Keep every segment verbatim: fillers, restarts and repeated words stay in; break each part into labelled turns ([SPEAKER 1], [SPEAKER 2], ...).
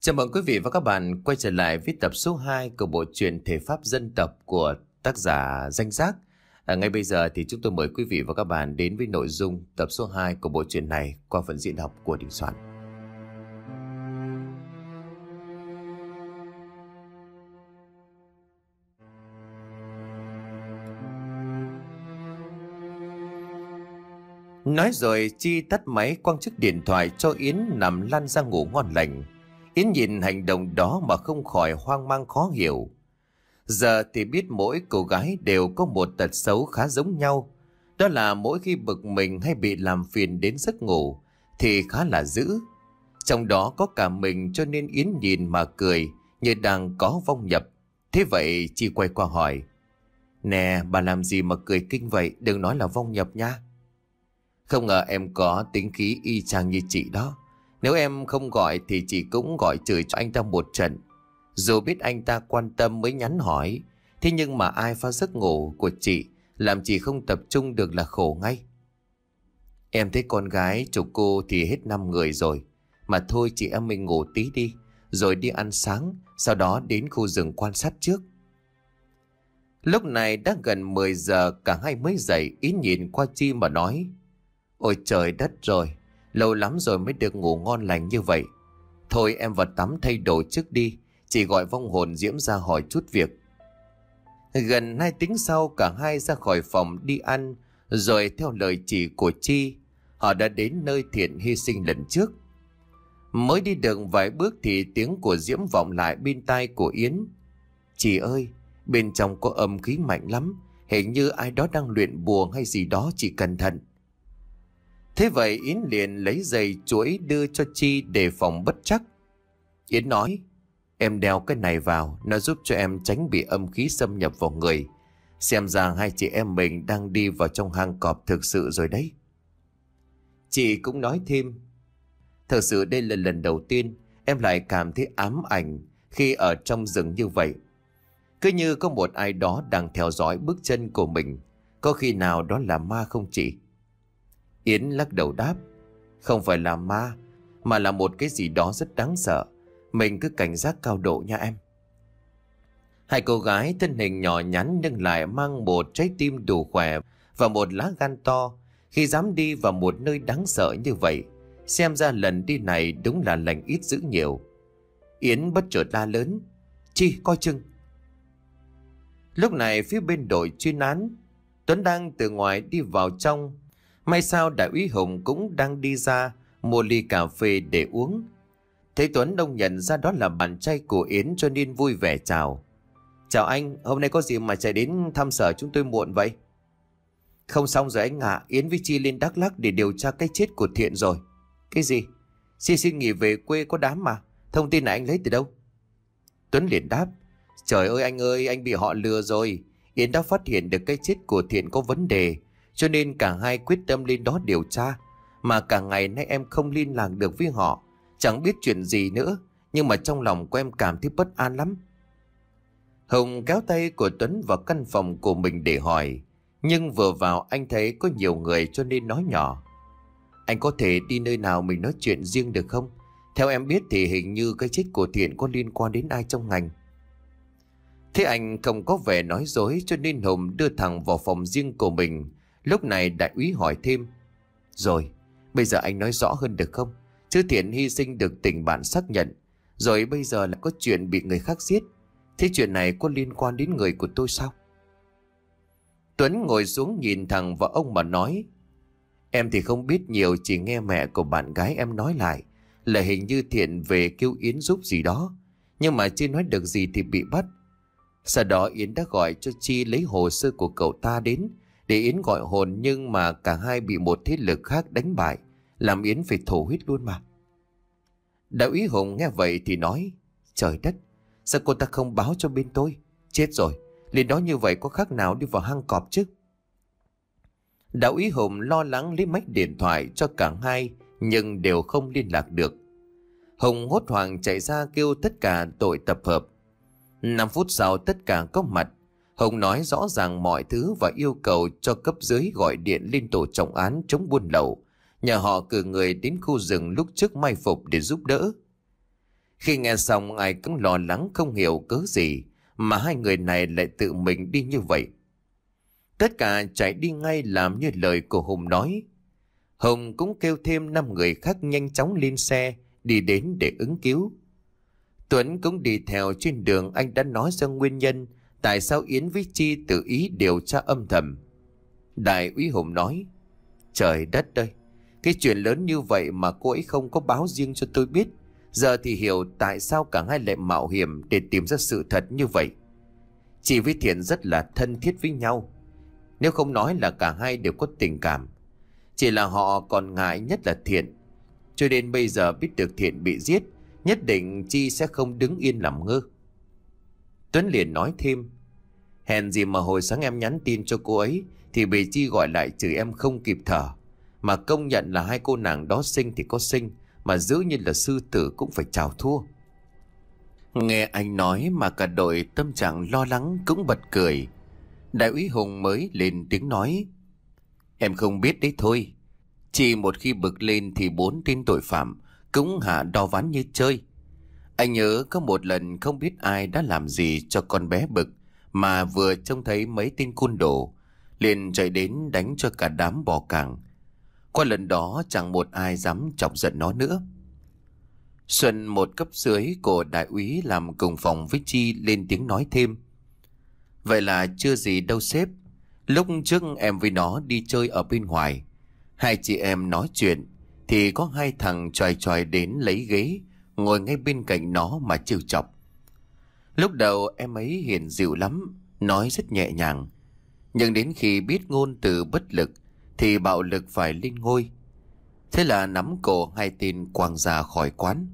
[SPEAKER 1] Chào mừng quý vị và các bạn quay trở lại với tập số hai của bộ truyện Thể pháp dân tộc của tác giả Danh Giác. À, ngay bây giờ thì chúng tôi mời quý vị và các bạn đến với nội dung tập số hai của bộ truyện này qua phần diễn đọc của Đình Soạn. Nói rồi Chi tắt máy quăng chiếc điện thoại cho Yến nằm lăn ra ngủ ngon lành. Yến nhìn hành động đó mà không khỏi hoang mang khó hiểu. Giờ thì biết mỗi cô gái đều có một tật xấu khá giống nhau. Đó là mỗi khi bực mình hay bị làm phiền đến giấc ngủ thì khá là dữ. Trong đó có cả mình, cho nên Yến nhìn mà cười như đang có vong nhập. Thế vậy Chi quay qua hỏi: "Nè, bà làm gì mà cười kinh vậy? Đừng nói là vong nhập nha." "Không ngờ em có tính khí y chang như chị đó. Nếu em không gọi thì chị cũng gọi chửi cho anh ta một trận. Dù biết anh ta quan tâm mới nhắn hỏi, thế nhưng mà ai phá giấc ngủ của chị, làm chị không tập trung được là khổ ngay. Em thấy con gái chục cô thì hết năm người rồi. Mà thôi chị em mình ngủ tí đi, rồi đi ăn sáng, sau đó đến khu rừng quan sát trước." Lúc này đã gần mười giờ, cả hai mới dậy. Ý nhìn qua Chi mà nói: "Ôi trời đất rồi, lâu lắm rồi mới được ngủ ngon lành như vậy. Thôi em vào tắm thay đồ trước đi, chị gọi vong hồn Diễm ra hỏi chút việc." Gần hai tiếng sau, cả hai ra khỏi phòng đi ăn, rồi theo lời chỉ của Chi, họ đã đến nơi Thiện hy sinh lần trước. Mới đi được vài bước thì tiếng của Diễm vọng lại bên tai của Yến: "Chị ơi, bên trong có âm khí mạnh lắm, hình như ai đó đang luyện bùa hay gì đó, chị cẩn thận." Thế vậy Yến liền lấy giày chuỗi đưa cho Chi để phòng bất trắc. Yến nói: "Em đeo cái này vào, nó giúp cho em tránh bị âm khí xâm nhập vào người. Xem ra hai chị em mình đang đi vào trong hang cọp thực sự rồi đấy." Chị cũng nói thêm: "Thật sự đây là lần đầu tiên em lại cảm thấy ám ảnh khi ở trong rừng như vậy. Cứ như có một ai đó đang theo dõi bước chân của mình. Có khi nào đó là ma không chị?" Yến lắc đầu đáp: "Không phải là ma, mà là một cái gì đó rất đáng sợ. Mình cứ cảnh giác cao độ nha em." Hai cô gái thân hình nhỏ nhắn nhưng lại mang một trái tim đủ khỏe và một lá gan to, khi dám đi vào một nơi đáng sợ như vậy. Xem ra lần đi này đúng là lành ít dữ nhiều. Yến bất chợt la lớn: "Chi, coi chừng!" Lúc này phía bên đội chuyên án, Tuấn đang từ ngoài đi vào trong. May sao đại úy Hùng cũng đang đi ra mua ly cà phê để uống. Thấy Tuấn đông nhận ra đó là bạn trai của Yến, cho nên vui vẻ chào: "Chào anh, hôm nay có gì mà chạy đến thăm sở chúng tôi muộn vậy?" "Không xong rồi anh ạ, à, Yến với Chi lên Đắk Lắk để điều tra cái chết của Thiện rồi." "Cái gì? Chi xin nghỉ về quê có đám mà. Thông tin này anh lấy từ đâu?" Tuấn liền đáp: "Trời ơi anh ơi, anh bị họ lừa rồi. Yến đã phát hiện được cái chết của Thiện có vấn đề, cho nên cả hai quyết tâm lên đó điều tra. Mà cả ngày nay em không liên lạc được với họ, chẳng biết chuyện gì nữa, nhưng mà trong lòng của em cảm thấy bất an lắm." Hùng kéo tay của Tuấn vào căn phòng của mình để hỏi, nhưng vừa vào anh thấy có nhiều người cho nên nói nhỏ: "Anh có thể đi nơi nào mình nói chuyện riêng được không? Theo em biết thì hình như cái chết của Thiện có liên quan đến ai trong ngành." Thế anh không có vẻ nói dối, cho nên Hùng đưa thẳng vào phòng riêng của mình. Lúc này đại úy hỏi thêm: "Rồi, bây giờ anh nói rõ hơn được không? Chứ Thiện hy sinh được tình bạn xác nhận, rồi bây giờ lại có chuyện bị người khác giết. Thế chuyện này có liên quan đến người của tôi sao?" Tuấn ngồi xuống nhìn thẳng vào ông mà nói: "Em thì không biết nhiều, chỉ nghe mẹ của bạn gái em nói lại là hình như Thiện về kêu Yến giúp gì đó, nhưng mà chưa nói được gì thì bị bắt. Sau đó Yến đã gọi cho Chi lấy hồ sơ của cậu ta đến để Yến gọi hồn, nhưng mà cả hai bị một thế lực khác đánh bại, làm Yến phải thổ huyết luôn mà." Đại úy Hùng nghe vậy thì nói: "Trời đất, sao cô ta không báo cho bên tôi? Chết rồi, lên đó như vậy có khác nào đi vào hang cọp chứ?" Đại úy Hùng lo lắng lấy máy điện thoại cho cả hai, nhưng đều không liên lạc được. Hùng hốt hoảng chạy ra kêu tất cả đội tập hợp. Năm phút sau tất cả có mặt. Hùng nói rõ ràng mọi thứ và yêu cầu cho cấp dưới gọi điện lên tổ trọng án chống buôn lậu, nhờ họ cử người đến khu rừng lúc trước mai phục để giúp đỡ. Khi nghe xong ai cũng lo lắng không hiểu cớ gì mà hai người này lại tự mình đi như vậy. Tất cả chạy đi ngay làm như lời của Hùng nói. Hùng cũng kêu thêm năm người khác nhanh chóng lên xe đi đến để ứng cứu. Tuấn cũng đi theo trên đường. Anh đã nói ra nguyên nhân tại sao Yến với Chi tự ý điều tra âm thầm. Đại úy Hùng nói: Trời đất ơi, cái chuyện lớn như vậy mà cô ấy không có báo riêng cho tôi biết. Giờ thì hiểu tại sao cả hai lại mạo hiểm để tìm ra sự thật như vậy. Chị với Thiện rất là thân thiết với nhau, nếu không nói là cả hai đều có tình cảm. Chỉ là họ còn ngại nhất là Thiện, cho đến bây giờ biết được Thiện bị giết, nhất định Chi sẽ không đứng yên làm ngơ. Tuấn liền nói thêm: Hèn gì mà hồi sáng em nhắn tin cho cô ấy thì bị Chi gọi lại chửi em không kịp thở. Mà công nhận là hai cô nàng đó xinh thì có xinh, mà giữ như là sư tử cũng phải chào thua. Nghe anh nói mà cả đội tâm trạng lo lắng cũng bật cười. Đại úy Hùng mới lên tiếng nói: Em không biết đấy thôi. Chỉ một khi bực lên thì bốn tên tội phạm cũng hạ đo ván như chơi. Anh nhớ có một lần không biết ai đã làm gì cho con bé bực, mà vừa trông thấy mấy tên côn đồ liền chạy đến đánh cho cả đám bỏ cẳng. Qua lần đó chẳng một ai dám chọc giận nó nữa. Xuân, một cấp dưới của đại úy làm cùng phòng với Chi, lên tiếng nói thêm: Vậy là chưa gì đâu sếp. Lúc trước em với nó đi chơi ở bên ngoài, hai chị em nói chuyện thì có hai thằng chòi chòi đến lấy ghế ngồi ngay bên cạnh nó mà trêu chọc. Lúc đầu em ấy hiền dịu lắm, nói rất nhẹ nhàng, nhưng đến khi biết ngôn từ bất lực thì bạo lực phải lên ngôi. Thế là nắm cổ hai tên quàng ra khỏi quán.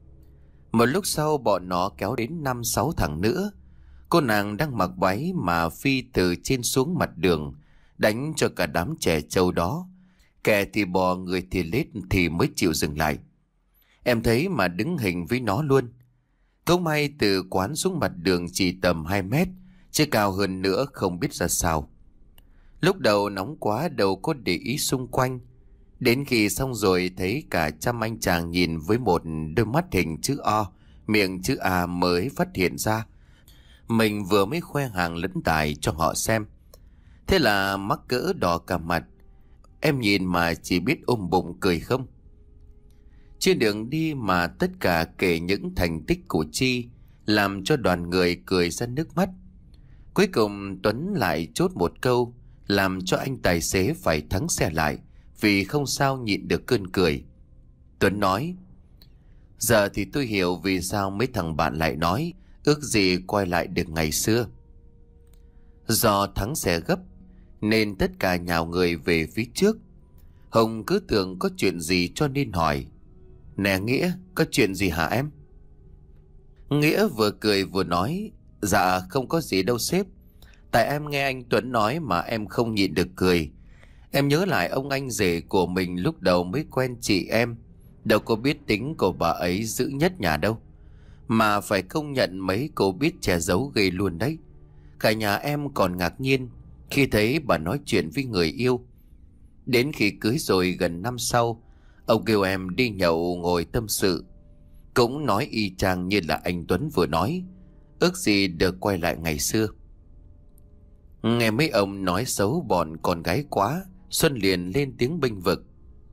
[SPEAKER 1] Một lúc sau bọn nó kéo đến năm sáu thằng nữa. Cô nàng đang mặc váy mà phi từ trên xuống mặt đường, đánh cho cả đám trẻ trâu đó. Kẻ thì bò, người thì lết thì mới chịu dừng lại. Em thấy mà đứng hình với nó luôn. Câu may từ quán xuống mặt đường chỉ tầm hai mét, chứ cao hơn nữa không biết ra sao. Lúc đầu nóng quá đâu có để ý xung quanh. Đến khi xong rồi thấy cả trăm anh chàng nhìn với một đôi mắt hình chữ O, miệng chữ A mới phát hiện ra mình vừa mới khoe hàng lẫn tài cho họ xem. Thế là mắc cỡ đỏ cả mặt. Em nhìn mà chỉ biết ôm bụng cười không. Trên đường đi mà tất cả kể những thành tích của Chi, làm cho đoàn người cười ra nước mắt. Cuối cùng Tuấn lại chốt một câu làm cho anh tài xế phải thắng xe lại, vì không sao nhịn được cơn cười. Tuấn nói: Giờ thì tôi hiểu vì sao mấy thằng bạn lại nói ước gì quay lại được ngày xưa. Do thắng xe gấp nên tất cả nhào người về phía trước. Hồng cứ tưởng có chuyện gì cho nên hỏi: Nè Nghĩa, có chuyện gì hả em? Nghĩa vừa cười vừa nói: Dạ không có gì đâu sếp. Tại em nghe anh Tuấn nói mà em không nhịn được cười. Em nhớ lại ông anh rể của mình lúc đầu mới quen chị em, đâu có biết tính của bà ấy dữ nhất nhà đâu. Mà phải công nhận mấy cô biết che giấu ghê luôn đấy. Cả nhà em còn ngạc nhiên khi thấy bà nói chuyện với người yêu. Đến khi cưới rồi gần năm sau, ông kêu em đi nhậu ngồi tâm sự, cũng nói y chang như là anh Tuấn vừa nói, ước gì được quay lại ngày xưa. Nghe mấy ông nói xấu bọn con gái quá, Xuân liền lên tiếng bênh vực: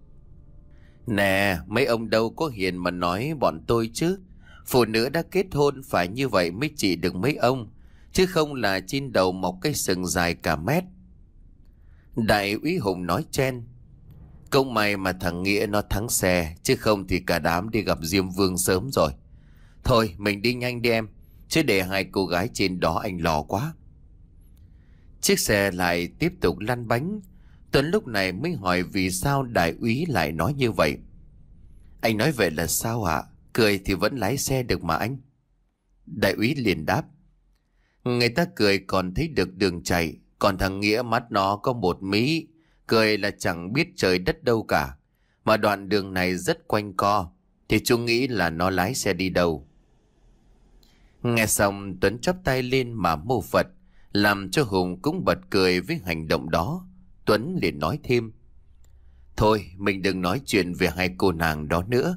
[SPEAKER 1] Nè, mấy ông đâu có hiền mà nói bọn tôi chứ. Phụ nữ đã kết hôn phải như vậy mới chỉ được mấy ông, chứ không là trên đầu mọc cái sừng dài cả mét. Đại úy Hùng nói chen: Công may mà thằng Nghĩa nó thắng xe, chứ không thì cả đám đi gặp Diêm Vương sớm rồi. Thôi mình đi nhanh đi em, chứ để hai cô gái trên đó anh lo quá. Chiếc xe lại tiếp tục lăn bánh. Tuấn lúc này mới hỏi vì sao đại úy lại nói như vậy. Anh nói vậy là sao ạ? Cười thì vẫn lái xe được mà anh. Đại úy liền đáp: Người ta cười còn thấy được đường chạy, còn thằng Nghĩa mắt nó có một mí, cười là chẳng biết trời đất đâu cả. Mà đoạn đường này rất quanh co, thì chú nghĩ là nó lái xe đi đâu. Nghe xong Tuấn chắp tay lên mà mô Phật, làm cho Hùng cũng bật cười với hành động đó. Tuấn liền nói thêm: Thôi mình đừng nói chuyện về hai cô nàng đó nữa.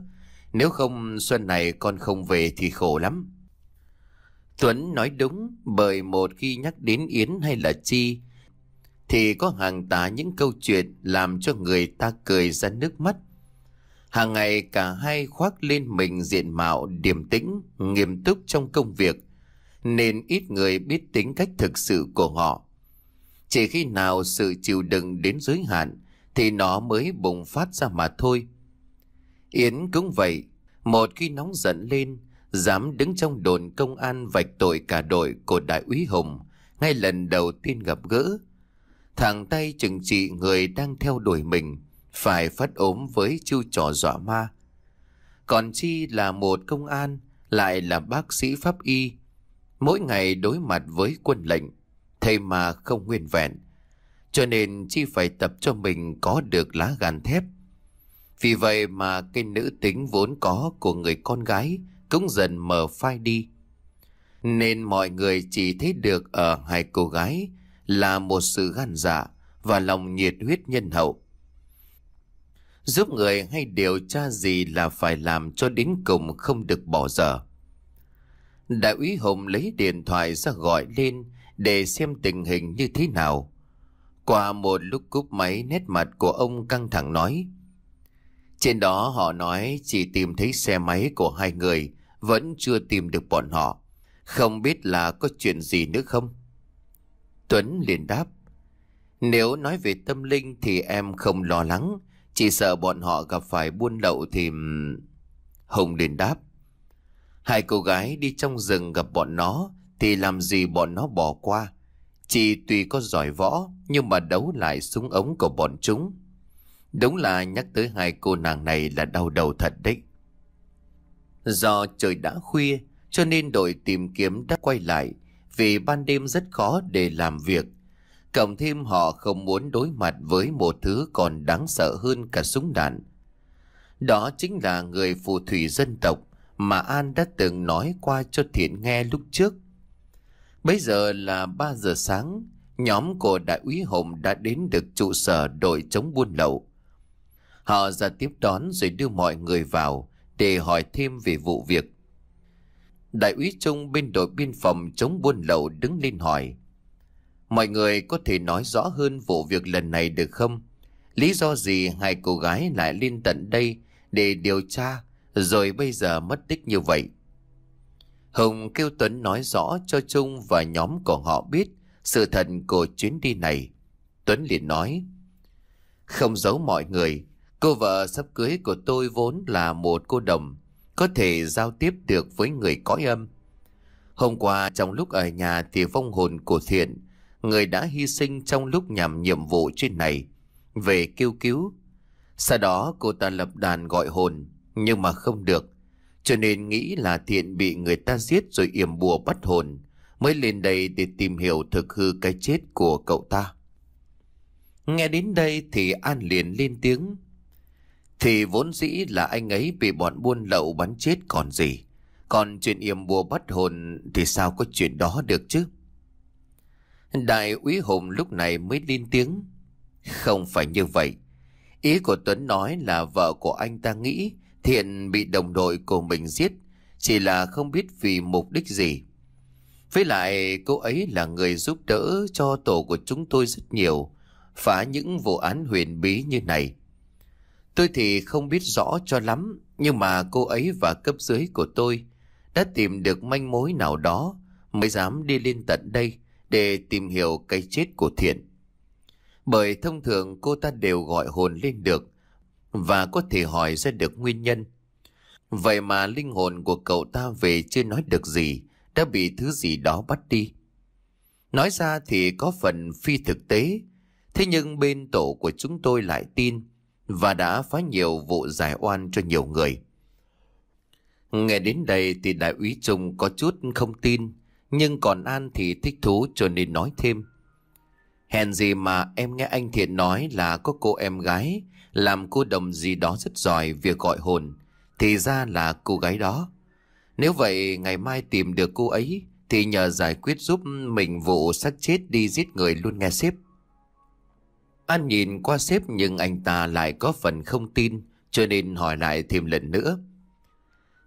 [SPEAKER 1] Nếu không xuân này con không về thì khổ lắm. Tuấn nói đúng, bởi một khi nhắc đến Yến hay là Chi thì có hàng tá những câu chuyện làm cho người ta cười ra nước mắt. Hàng ngày cả hai khoác lên mình diện mạo điềm tĩnh, nghiêm túc trong công việc, nên ít người biết tính cách thực sự của họ. Chỉ khi nào sự chịu đựng đến giới hạn thì nó mới bùng phát ra mà thôi. Yến cũng vậy, một khi nóng giận lên, dám đứng trong đồn công an vạch tội cả đội của đại úy Hùng ngay lần đầu tiên gặp gỡ. Thẳng tay trừng trị người đang theo đuổi mình, phải phát ốm với chiêu trò dọa ma. Còn Chi là một công an, lại là bác sĩ pháp y. Mỗi ngày đối mặt với quân lệnh, thầy mà không nguyên vẹn. Cho nên Chi phải tập cho mình có được lá gan thép. Vì vậy mà cái nữ tính vốn có của người con gái cũng dần mờ phai đi. Nên mọi người chỉ thấy được ở hai cô gái là một sự gan dạ và lòng nhiệt huyết nhân hậu. Giúp người hay điều tra gì là phải làm cho đến cùng, không được bỏ dở. Đại úy Hùng lấy điện thoại ra gọi lên để xem tình hình như thế nào. Qua một lúc cúp máy, nét mặt của ông căng thẳng nói: trên đó họ nói chỉ tìm thấy xe máy của hai người, vẫn chưa tìm được bọn họ. Không biết là có chuyện gì nữa không? Tuấn liền đáp: nếu nói về tâm linh thì em không lo lắng, chỉ sợ bọn họ gặp phải buôn lậu thì... Hùng liền đáp: hai cô gái đi trong rừng gặp bọn nó thì làm gì bọn nó bỏ qua. Chị tuy có giỏi võ nhưng mà đấu lại súng ống của bọn chúng. Đúng là nhắc tới hai cô nàng này là đau đầu thật đấy. Do trời đã khuya cho nên đội tìm kiếm đã quay lại, vì ban đêm rất khó để làm việc. Cộng thêm họ không muốn đối mặt với một thứ còn đáng sợ hơn cả súng đạn. Đó chính là người phù thủy dân tộc mà An đã từng nói qua cho Thiện nghe lúc trước. Bây giờ là ba giờ sáng, nhóm của đại úy Hùng đã đến được trụ sở đội chống buôn lậu. Họ ra tiếp đón rồi đưa mọi người vào để hỏi thêm về vụ việc. Đại úy Trung bên đội biên phòng chống buôn lậu đứng lên hỏi: mọi người có thể nói rõ hơn vụ việc lần này được không? Lý do gì hai cô gái lại lên tận đây để điều tra, rồi bây giờ mất tích như vậy? Hùng kêu Tuấn nói rõ cho Trung và nhóm của họ biết sự thật của chuyến đi này. Tuấn liền nói: không giấu mọi người, cô vợ sắp cưới của tôi vốn là một cô đồng, có thể giao tiếp được với người cõi âm. Hôm qua trong lúc ở nhà thì vong hồn của Thiện, người đã hy sinh trong lúc nhằm nhiệm vụ trên này, về kêu cứu. Sau đó cô ta lập đàn gọi hồn, nhưng mà không được, cho nên nghĩ là Thiện bị người ta giết rồi yểm bùa bắt hồn, mới lên đây để tìm hiểu thực hư cái chết của cậu ta. Nghe đến đây thì An liền lên tiếng: thì vốn dĩ là anh ấy bị bọn buôn lậu bắn chết còn gì. Còn chuyện yểm bùa bắt hồn thì sao có chuyện đó được chứ? Đại úy Hùng lúc này mới lên tiếng: không phải như vậy. Ý của Tuấn nói là vợ của anh ta nghĩ Thiện bị đồng đội của mình giết, chỉ là không biết vì mục đích gì. Với lại cô ấy là người giúp đỡ cho tổ của chúng tôi rất nhiều, phá những vụ án huyền bí như này. Tôi thì không biết rõ cho lắm, nhưng mà cô ấy và cấp dưới của tôi đã tìm được manh mối nào đó mới dám đi lên tận đây để tìm hiểu cái chết của Thiện. Bởi thông thường cô ta đều gọi hồn lên được và có thể hỏi ra được nguyên nhân. Vậy mà linh hồn của cậu ta về chưa nói được gì, đã bị thứ gì đó bắt đi. Nói ra thì có phần phi thực tế, thế nhưng bên tổ của chúng tôi lại tin và đã phá nhiều vụ giải oan cho nhiều người. Nghe đến đây thì đại úy Trung có chút không tin, nhưng còn An thì thích thú cho nên nói thêm: hèn gì mà em nghe anh Thiện nói là có cô em gái làm cô đồng gì đó rất giỏi việc gọi hồn, thì ra là cô gái đó. Nếu vậy ngày mai tìm được cô ấy thì nhờ giải quyết giúp mình vụ xác chết đi giết người luôn nghe sếp. An nhìn qua sếp nhưng anh ta lại có phần không tin, cho nên hỏi lại thêm lần nữa: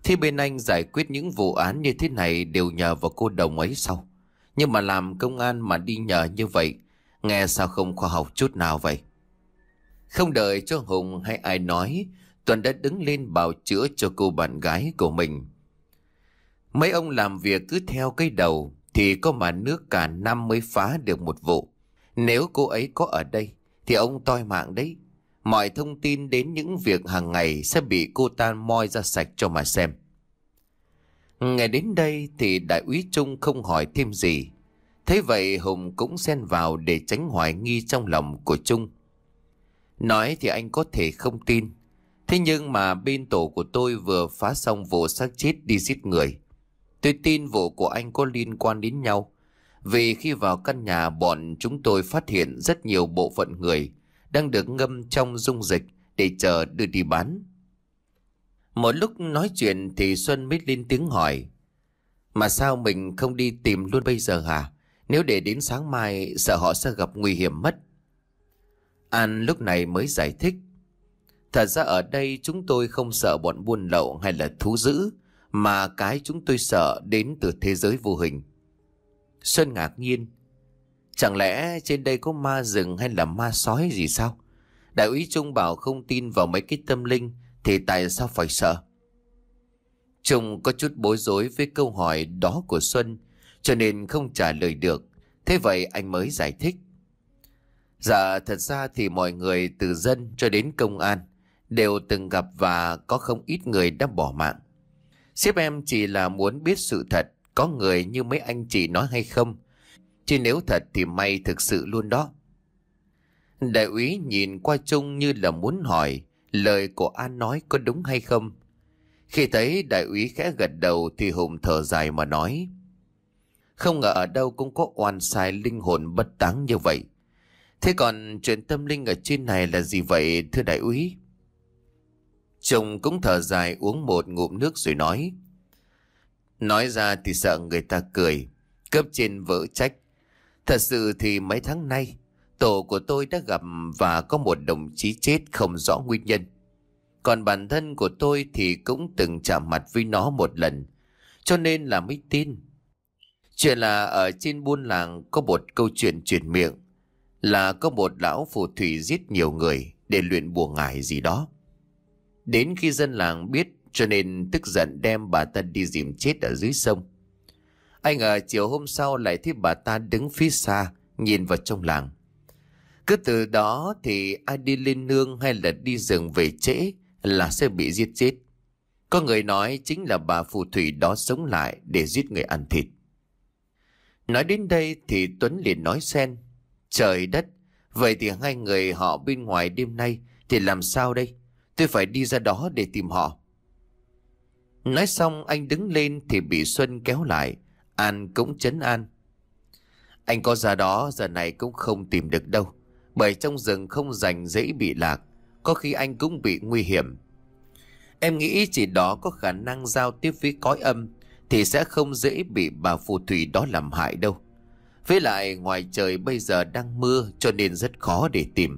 [SPEAKER 1] Thế bên anh giải quyết những vụ án như thế này đều nhờ vào cô đồng ấy sao? Nhưng mà làm công an mà đi nhờ như vậy, nghe sao không khoa học chút nào vậy? Không đợi cho Hùng hay ai nói, Tuấn đã đứng lên bào chữa cho cô bạn gái của mình. Mấy ông làm việc cứ theo cái đầu thì có mà nước cả năm mới phá được một vụ. Nếu cô ấy có ở đây thì ông toi mạng đấy. Mọi thông tin đến những việc hàng ngày sẽ bị cô ta moi ra sạch cho mà xem. Ngày đến đây thì đại úy Trung không hỏi thêm gì. Thế vậy Hùng cũng xen vào để tránh hoài nghi trong lòng của Trung. Nói thì anh có thể không tin. Thế nhưng mà bên tổ của tôi vừa phá xong vụ xác chết đi giết người. Tôi tin vụ của anh có liên quan đến nhau. Vì khi vào căn nhà bọn chúng tôi phát hiện rất nhiều bộ phận người đang được ngâm trong dung dịch để chờ đưa đi bán. Một lúc nói chuyện thì Xuân mới lên tiếng hỏi. Mà sao mình không đi tìm luôn bây giờ hả? Nếu để đến sáng mai sợ họ sẽ gặp nguy hiểm mất. An lúc này mới giải thích. Thật ra ở đây chúng tôi không sợ bọn buôn lậu hay là thú dữ, mà cái chúng tôi sợ đến từ thế giới vô hình. Xuân ngạc nhiên. Chẳng lẽ trên đây có ma rừng hay là ma sói gì sao? Đại úy Trung bảo không tin vào mấy cái tâm linh thì tại sao phải sợ? Trung có chút bối rối với câu hỏi đó của Xuân, cho nên không trả lời được. Thế vậy anh mới giải thích. Dạ thật ra thì mọi người từ dân cho đến công an đều từng gặp và có không ít người đã bỏ mạng. Sếp em chỉ là muốn biết sự thật có người như mấy anh chị nói hay không. Chứ nếu thật thì may thực sự luôn đó. Đại úy nhìn qua Trung như là muốn hỏi lời của An nói có đúng hay không. Khi thấy đại úy khẽ gật đầu thì Hùng thở dài mà nói. Không ngờ ở đâu cũng có oan sai linh hồn bất táng như vậy. Thế còn chuyện tâm linh ở trên này là gì vậy thưa đại úy? Trung cũng thở dài uống một ngụm nước rồi nói. Nói ra thì sợ người ta cười, cấp trên vỡ trách. Thật sự thì mấy tháng nay tổ của tôi đã gặp và có một đồng chí chết không rõ nguyên nhân. Còn bản thân của tôi thì cũng từng chạm mặt với nó một lần, cho nên là mới tin. Chuyện là ở trên buôn làng có một câu chuyện truyền miệng là có một lão phù thủy giết nhiều người để luyện bùa ngải gì đó. Đến khi dân làng biết cho nên tức giận đem bà ta đi dìm chết ở dưới sông. Anh ngờ chiều hôm sau lại thấy bà ta đứng phía xa nhìn vào trong làng. Cứ từ đó thì ai đi lên nương hay là đi rừng về trễ là sẽ bị giết chết. Có người nói chính là bà phù thủy đó sống lại để giết người ăn thịt. Nói đến đây thì Tuấn liền nói xen. Trời đất, vậy thì hai người họ bên ngoài đêm nay thì làm sao đây? Tôi phải đi ra đó để tìm họ. Nói xong anh đứng lên thì bị Xuân kéo lại. An cũng trấn an. Anh có ra đó giờ này cũng không tìm được đâu. Bởi trong rừng không rành dễ bị lạc. Có khi anh cũng bị nguy hiểm. Em nghĩ chỉ đó có khả năng giao tiếp với cõi âm thì sẽ không dễ bị bà phù thủy đó làm hại đâu. Với lại ngoài trời bây giờ đang mưa cho nên rất khó để tìm.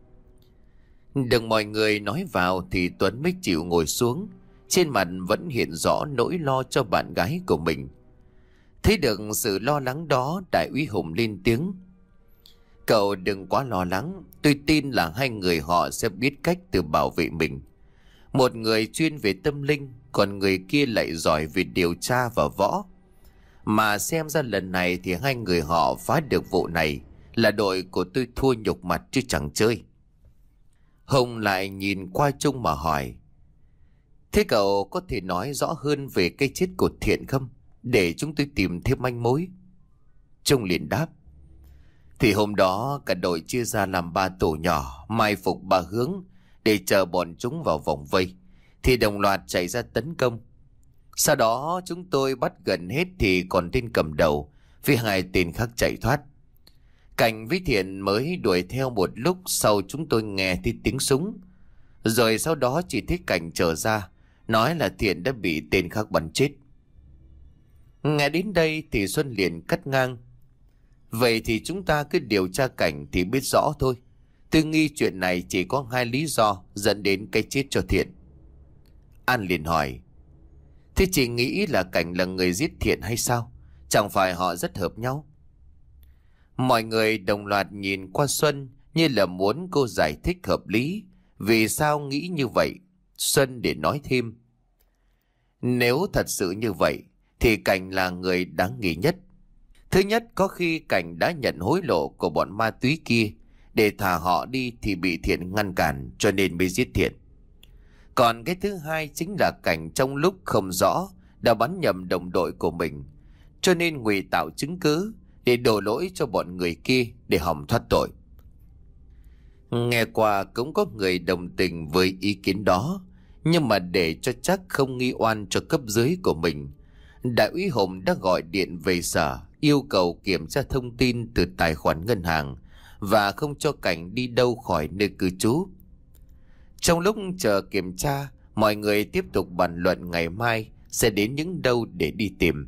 [SPEAKER 1] Đừng mọi người nói vào thì Tuấn mới chịu ngồi xuống. Trên mặt vẫn hiện rõ nỗi lo cho bạn gái của mình. Thấy được sự lo lắng đó, đại úy Hùng lên tiếng. Cậu đừng quá lo lắng. Tôi tin là hai người họ sẽ biết cách tự bảo vệ mình. Một người chuyên về tâm linh, còn người kia lại giỏi về điều tra và võ. Mà xem ra lần này thì hai người họ phá được vụ này là đội của tôi thua nhục mặt chứ chẳng chơi. Hùng lại nhìn qua Trung mà hỏi. Thế cậu có thể nói rõ hơn về cái chết của Thiện không? Để chúng tôi tìm thêm manh mối. Trung liền đáp. Thì hôm đó cả đội chia ra làm ba tổ nhỏ, mai phục ba hướng để chờ bọn chúng vào vòng vây. Thì đồng loạt chạy ra tấn công. Sau đó chúng tôi bắt gần hết thì còn tên cầm đầu với hai tên khác chạy thoát. Cảnh với Thiện mới đuổi theo một lúc sau chúng tôi nghe thấy tiếng súng. Rồi sau đó chỉ thấy Cảnh trở ra, nói là Thiện đã bị tên khác bắn chết. Nghe đến đây thì Xuân liền cắt ngang. Vậy thì chúng ta cứ điều tra Cảnh thì biết rõ thôi. Tôi nghi chuyện này chỉ có hai lý do dẫn đến cái chết cho Thiện. An liền hỏi. Thế chị nghĩ là Cảnh là người giết Thiện hay sao? Chẳng phải họ rất hợp nhau? Mọi người đồng loạt nhìn qua Xuân như là muốn cô giải thích hợp lý vì sao nghĩ như vậy. Xuân để nói thêm: nếu thật sự như vậy thì Cảnh là người đáng nghi nhất. Thứ nhất, có khi Cảnh đã nhận hối lộ của bọn ma túy kia để thả họ đi thì bị Thiện ngăn cản cho nên mới giết Thiện. Còn cái thứ hai chính là Cảnh trong lúc không rõ đã bắn nhầm đồng đội của mình, cho nên ngụy tạo chứng cứ để đổ lỗi cho bọn người kia để hòng thoát tội. Nghe qua cũng có người đồng tình với ý kiến đó, nhưng mà để cho chắc không nghi oan cho cấp dưới của mình, Đại úy Hùng đã gọi điện về sở yêu cầu kiểm tra thông tin từ tài khoản ngân hàng và không cho Cảnh đi đâu khỏi nơi cư trú. Trong lúc chờ kiểm tra, mọi người tiếp tục bàn luận ngày mai sẽ đến những đâu để đi tìm.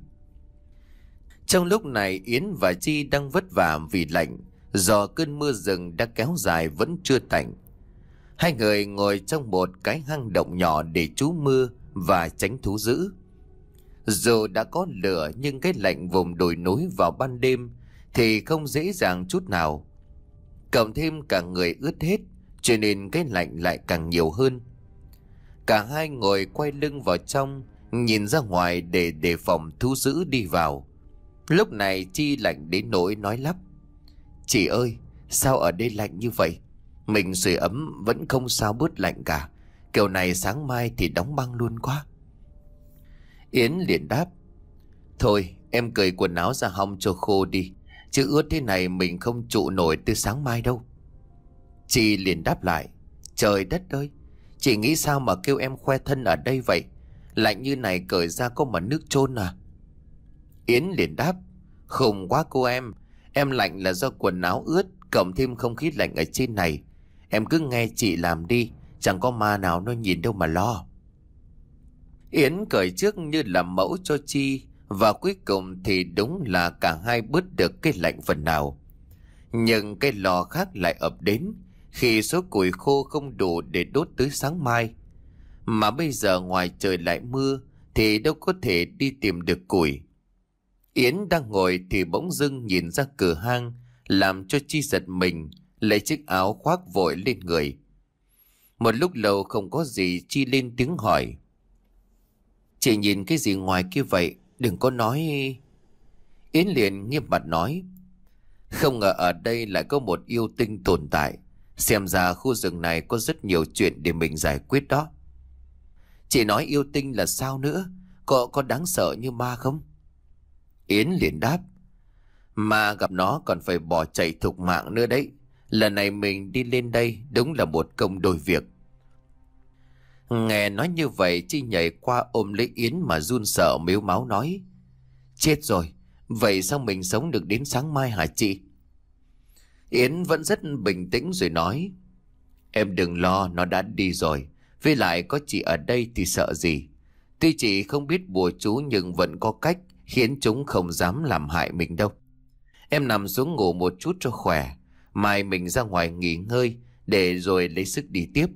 [SPEAKER 1] Trong lúc này, Yến và Chi đang vất vả vì lạnh, do cơn mưa rừng đã kéo dài vẫn chưa tạnh. Hai người ngồi trong một cái hang động nhỏ để trú mưa và tránh thú dữ. Dù đã có lửa nhưng cái lạnh vùng đồi núi vào ban đêm thì không dễ dàng chút nào. Cộng thêm cả người ướt hết, cho nên cái lạnh lại càng nhiều hơn. Cả hai ngồi quay lưng vào trong, nhìn ra ngoài để đề phòng thú dữ đi vào. Lúc này Chi lạnh đến nỗi nói lắp: chị ơi, sao ở đây lạnh như vậy? Mình sưởi ấm vẫn không sao bớt lạnh cả. Kiểu này sáng mai thì đóng băng luôn quá. Yến liền đáp: thôi em cởi quần áo ra hong cho khô đi, chứ ướt thế này mình không trụ nổi tới sáng mai đâu. Chị liền đáp lại: trời đất ơi, chị nghĩ sao mà kêu em khoe thân ở đây vậy? Lạnh như này cởi ra có mà nước chôn à? Yến liền đáp: khùng quá cô em. Em lạnh là do quần áo ướt, cộng thêm không khí lạnh ở trên này. Em cứ nghe chị làm đi, chẳng có ma nào nó nhìn đâu mà lo. Yến cởi trước như làm mẫu cho Chi, và cuối cùng thì đúng là cả hai bớt được cái lạnh phần nào. Nhưng cái lò khác lại ập đến khi số củi khô không đủ để đốt tới sáng mai. Mà bây giờ ngoài trời lại mưa thì đâu có thể đi tìm được củi. Yến đang ngồi thì bỗng dưng nhìn ra cửa hang, làm cho Chi giật mình, lấy chiếc áo khoác vội lên người. Một lúc lâu không có gì, Chi lên tiếng hỏi: chị nhìn cái gì ngoài kia vậy? Đừng có nói... Yến liền nghiêm mặt nói: không ngờ ở đây lại có một yêu tinh tồn tại. Xem ra khu rừng này có rất nhiều chuyện để mình giải quyết đó. Chị nói yêu tinh là sao nữa? Có, có đáng sợ như ma không? Yến liền đáp: ma gặp nó còn phải bỏ chạy thục mạng nữa đấy. Lần này mình đi lên đây đúng là một công đôi việc. Nghe nói như vậy, Chi nhảy qua ôm lấy Yến mà run sợ mếu máu nói: chết rồi, vậy sao mình sống được đến sáng mai hả chị? Yến vẫn rất bình tĩnh rồi nói: em đừng lo, nó đã đi rồi. Với lại có chị ở đây thì sợ gì. Tuy chị không biết bùa chú nhưng vẫn có cách khiến chúng không dám làm hại mình đâu. Em nằm xuống ngủ một chút cho khỏe, mai mình ra ngoài nghỉ ngơi để rồi lấy sức đi tiếp.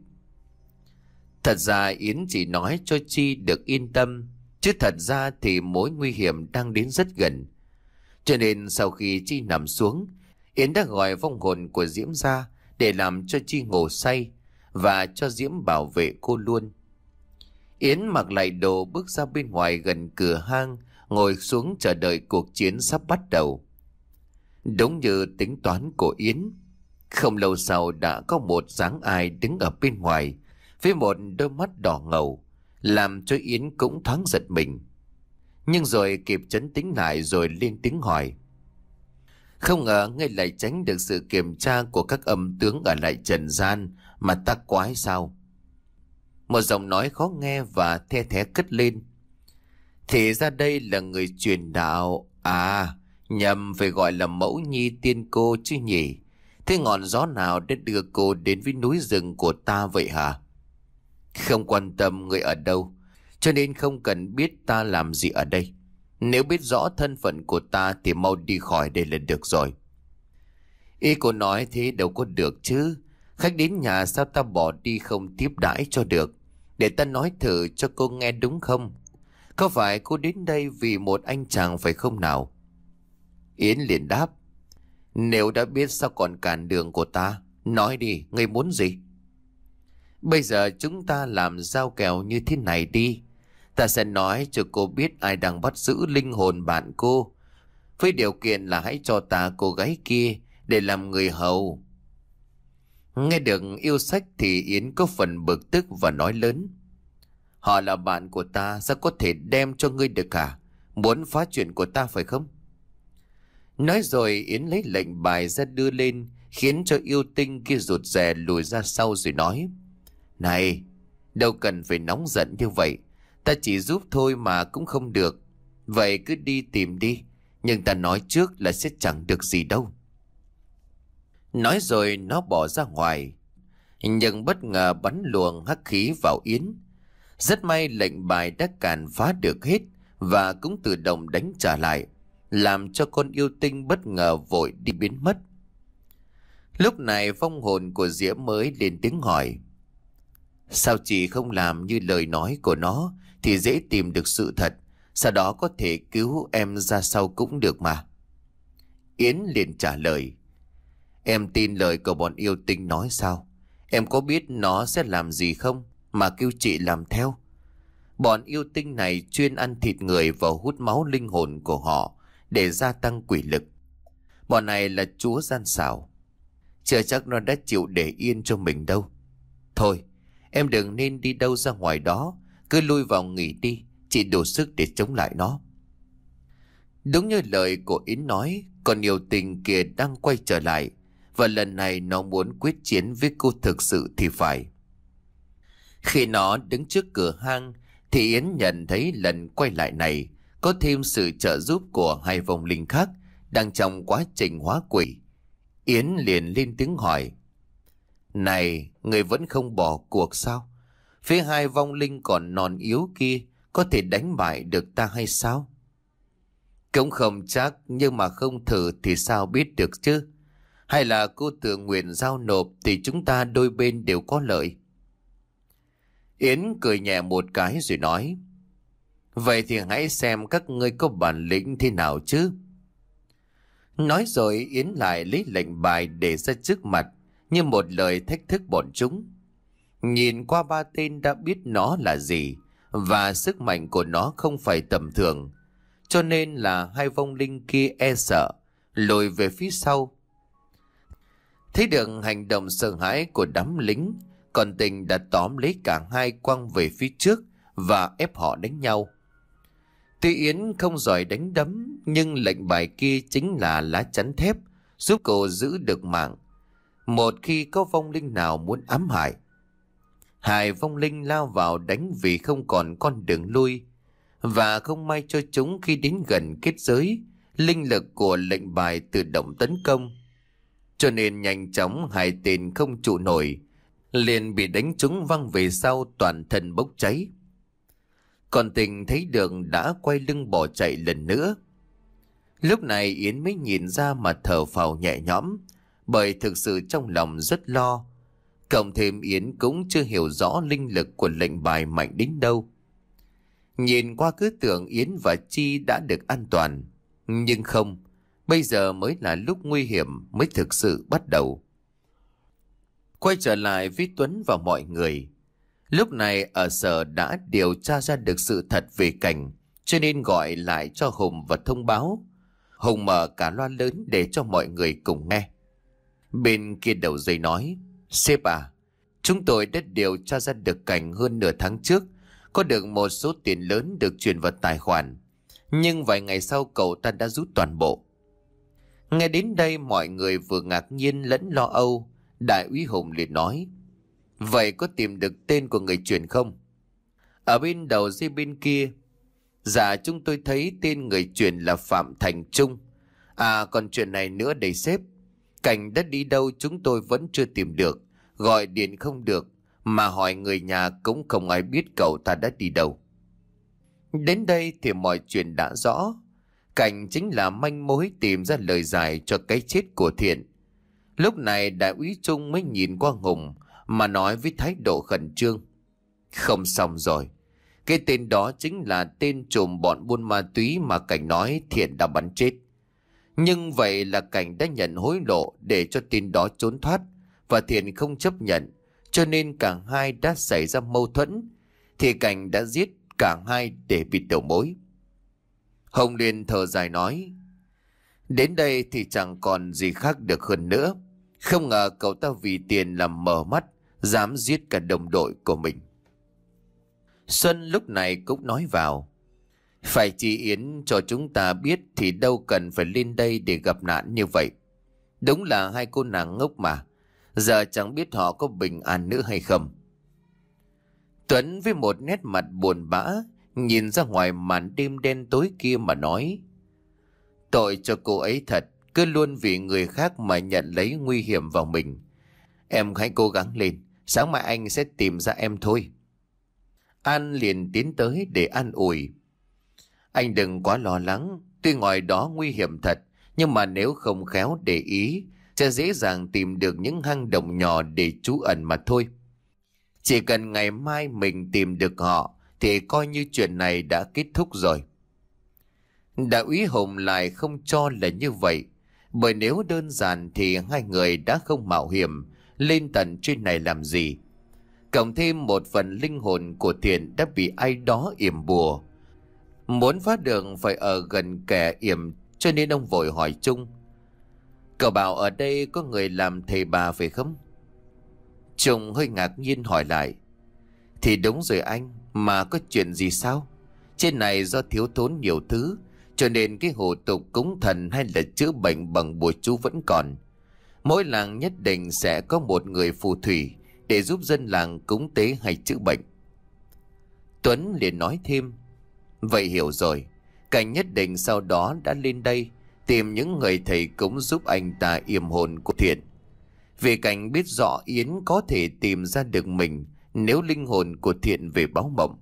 [SPEAKER 1] Thật ra Yến chỉ nói cho Chi được yên tâm, chứ thật ra thì mối nguy hiểm đang đến rất gần. Cho nên sau khi Chi nằm xuống, Yến đã gọi vong hồn của Diễm ra để làm cho Chi ngủ say và cho Diễm bảo vệ cô luôn. Yến mặc lại đồ bước ra bên ngoài gần cửa hang, ngồi xuống chờ đợi cuộc chiến sắp bắt đầu. Đúng như tính toán của Yến, không lâu sau đã có một dáng ai đứng ở bên ngoài với một đôi mắt đỏ ngầu, làm cho Yến cũng thoáng giật mình. Nhưng rồi kịp trấn tĩnh lại rồi lên tiếng hỏi: không ngờ ngươi lại tránh được sự kiểm tra của các âm tướng ở lại trần gian mà tắc quái sao? Một giọng nói khó nghe và the thé cất lên: thì ra đây là người truyền đạo. À, nhầm, phải gọi là Mẫu Nhi tiên cô chứ nhỉ? Thế ngọn gió nào đã đưa cô đến với núi rừng của ta vậy hả? Không quan tâm người ở đâu, cho nên không cần biết ta làm gì ở đây. Nếu biết rõ thân phận của ta thì mau đi khỏi đây là được rồi. Ý cô nói thế đâu có được chứ. Khách đến nhà sao ta bỏ đi không tiếp đãi cho được? Để ta nói thử cho cô nghe đúng không? Có phải cô đến đây vì một anh chàng phải không nào? Yến liền đáp. Nếu đã biết sao còn cản đường của ta? Nói đi, ngươi muốn gì? Bây giờ chúng ta làm giao kèo như thế này đi. Ta sẽ nói cho cô biết ai đang bắt giữ linh hồn bạn cô, với điều kiện là hãy cho ta cô gái kia để làm người hầu. Nghe được yêu sách thì Yến có phần bực tức và nói lớn. Họ là bạn của ta, sao có thể đem cho ngươi được cả? Muốn phá chuyện của ta phải không? Nói rồi Yến lấy lệnh bài ra đưa lên, khiến cho yêu tinh kia rụt rè lùi ra sau rồi nói. Này, đâu cần phải nóng giận như vậy. Ta chỉ giúp thôi mà cũng không được. Vậy cứ đi tìm đi. Nhưng ta nói trước là sẽ chẳng được gì đâu. Nói rồi nó bỏ ra ngoài. Nhưng bất ngờ bắn luồng hắc khí vào Yến. Rất may lệnh bài đã càn phá được hết và cũng tự động đánh trả lại, làm cho con yêu tinh bất ngờ vội đi biến mất. Lúc này vong hồn của Diễm mới lên tiếng hỏi. Sao chị không làm như lời nói của nó thì dễ tìm được sự thật, sau đó có thể cứu em ra sau cũng được mà. Yến liền trả lời. Em tin lời của bọn yêu tinh nói sao? Em có biết nó sẽ làm gì không mà kêu chị làm theo? Bọn yêu tinh này chuyên ăn thịt người và hút máu linh hồn của họ để gia tăng quỷ lực. Bọn này là chúa gian xảo. Chưa chắc nó đã chịu để yên cho mình đâu. Thôi, em đừng nên đi đâu ra ngoài đó, cứ lui vào nghỉ đi, chị đủ sức để chống lại nó. Đúng như lời của Yến nói, con yêu tinh kia đang quay trở lại, và lần này nó muốn quyết chiến với cô thực sự thì phải. Khi nó đứng trước cửa hang thì Yến nhận thấy lần quay lại này có thêm sự trợ giúp của hai vong linh khác đang trong quá trình hóa quỷ. Yến liền lên tiếng hỏi. Này, người vẫn không bỏ cuộc sao? Phía hai vong linh còn non yếu kia có thể đánh bại được ta hay sao? Cũng không chắc, nhưng mà không thử thì sao biết được chứ? Hay là cô tự nguyện giao nộp thì chúng ta đôi bên đều có lợi? Yến cười nhẹ một cái rồi nói. Vậy thì hãy xem các ngươi có bản lĩnh thế nào chứ. Nói rồi Yến lại lấy lệnh bài để ra trước mặt, như một lời thách thức bọn chúng. Nhìn qua ba tên đã biết nó là gì, và sức mạnh của nó không phải tầm thường, cho nên là hai vong linh kia e sợ, lùi về phía sau. Thấy được hành động sợ hãi của đám lính, còn Tình đã tóm lấy cả hai quăng về phía trước và ép họ đánh nhau. Tuy Yến không giỏi đánh đấm, nhưng lệnh bài kia chính là lá chắn thép giúp cô giữ được mạng một khi có vong linh nào muốn ám hại. Hai vong linh lao vào đánh vì không còn con đường lui, và không may cho chúng khi đến gần kết giới, linh lực của lệnh bài tự động tấn công, cho nên nhanh chóng hai tên không trụ nổi, liền bị đánh trúng văng về sau, toàn thân bốc cháy. Còn Tình thấy Đường đã quay lưng bỏ chạy lần nữa. Lúc này Yến mới nhìn ra mà thở phào nhẹ nhõm, bởi thực sự trong lòng rất lo. Cộng thêm Yến cũng chưa hiểu rõ linh lực của lệnh bài mạnh đến đâu. Nhìn qua cứ tưởng Yến và Chi đã được an toàn, nhưng không, bây giờ mới là lúc nguy hiểm mới thực sự bắt đầu. Quay trở lại với Tuấn và mọi người. Lúc này ở sở đã điều tra ra được sự thật về Cảnh, cho nên gọi lại cho Hùng và thông báo. Hùng mở cả loa lớn để cho mọi người cùng nghe. Bên kia đầu dây nói, sếp à, chúng tôi đã điều tra ra được Cảnh hơn nửa tháng trước có được một số tiền lớn được chuyển vào tài khoản, nhưng vài ngày sau cậu ta đã rút toàn bộ. Nghe đến đây mọi người vừa ngạc nhiên lẫn lo âu. Đại úy Hùng liền nói, vậy có tìm được tên của người chuyển không? Ở bên đầu dây bên kia, dạ chúng tôi thấy tên người chuyển là Phạm Thành Trung. À còn chuyện này nữa đây sếp, Cảnh đã đi đâu chúng tôi vẫn chưa tìm được, gọi điện không được, mà hỏi người nhà cũng không ai biết cậu ta đã đi đâu. Đến đây thì mọi chuyện đã rõ. Cảnh chính là manh mối tìm ra lời giải cho cái chết của Thiện. Lúc này đại úy Trung mới nhìn qua Hùng mà nói với thái độ khẩn trương, không xong rồi, Cái tên đó chính là tên trùm bọn buôn ma túy mà Cảnh nói Thiện đã bắn chết. Nhưng vậy là Cảnh đã nhận hối lộ để cho tên đó trốn thoát, và Thiện không chấp nhận, cho nên cả hai đã xảy ra mâu thuẫn, thì Cảnh đã giết cả hai để bịt đầu mối. Hồng liền thở dài nói, đến đây thì chẳng còn gì khác được hơn nữa. Không ngờ cậu ta vì tiền làm mờ mắt, dám giết cả đồng đội của mình. Xuân lúc này cũng nói vào, phải chị Yến cho chúng ta biết thì đâu cần phải lên đây để gặp nạn như vậy. Đúng là hai cô nàng ngốc mà, giờ chẳng biết họ có bình an nữa hay không. Tuấn với một nét mặt buồn bã nhìn ra ngoài màn đêm đen tối kia mà nói, tội cho cô ấy thật, cứ luôn vì người khác mà nhận lấy nguy hiểm vào mình. Em hãy cố gắng lên, sáng mai anh sẽ tìm ra em thôi. An liền tiến tới để an ủi, anh đừng quá lo lắng, tuy ngoài đó nguy hiểm thật, nhưng mà nếu không khéo để ý sẽ dễ dàng tìm được những hang động nhỏ để trú ẩn mà thôi. Chỉ cần ngày mai mình tìm được họ thì coi như chuyện này đã kết thúc rồi. Đại úy Hùng lại không cho là như vậy, bởi nếu đơn giản thì hai người đã không mạo hiểm lên tận trên này làm gì. Cộng thêm một phần linh hồn của Thiện đã bị ai đó yểm bùa, muốn phá đường phải ở gần kẻ yểm, cho nên ông vội hỏi Trung, cậu bảo ở đây có người làm thầy bà phải không? Trung hơi ngạc nhiên hỏi lại, thì đúng rồi anh, mà có chuyện gì sao? Trên này do thiếu thốn nhiều thứ, cho nên cái hủ tục cúng thần hay là chữa bệnh bằng bùa chú vẫn còn. Mỗi làng nhất định sẽ có một người phù thủy để giúp dân làng cúng tế hay chữa bệnh. Tuấn liền nói thêm, vậy hiểu rồi, Cảnh nhất định sau đó đã lên đây tìm những người thầy cúng giúp anh ta yểm hồn của Thiện. Vì Cảnh biết rõ Yến có thể tìm ra được mình nếu linh hồn của Thiện về báo mộng.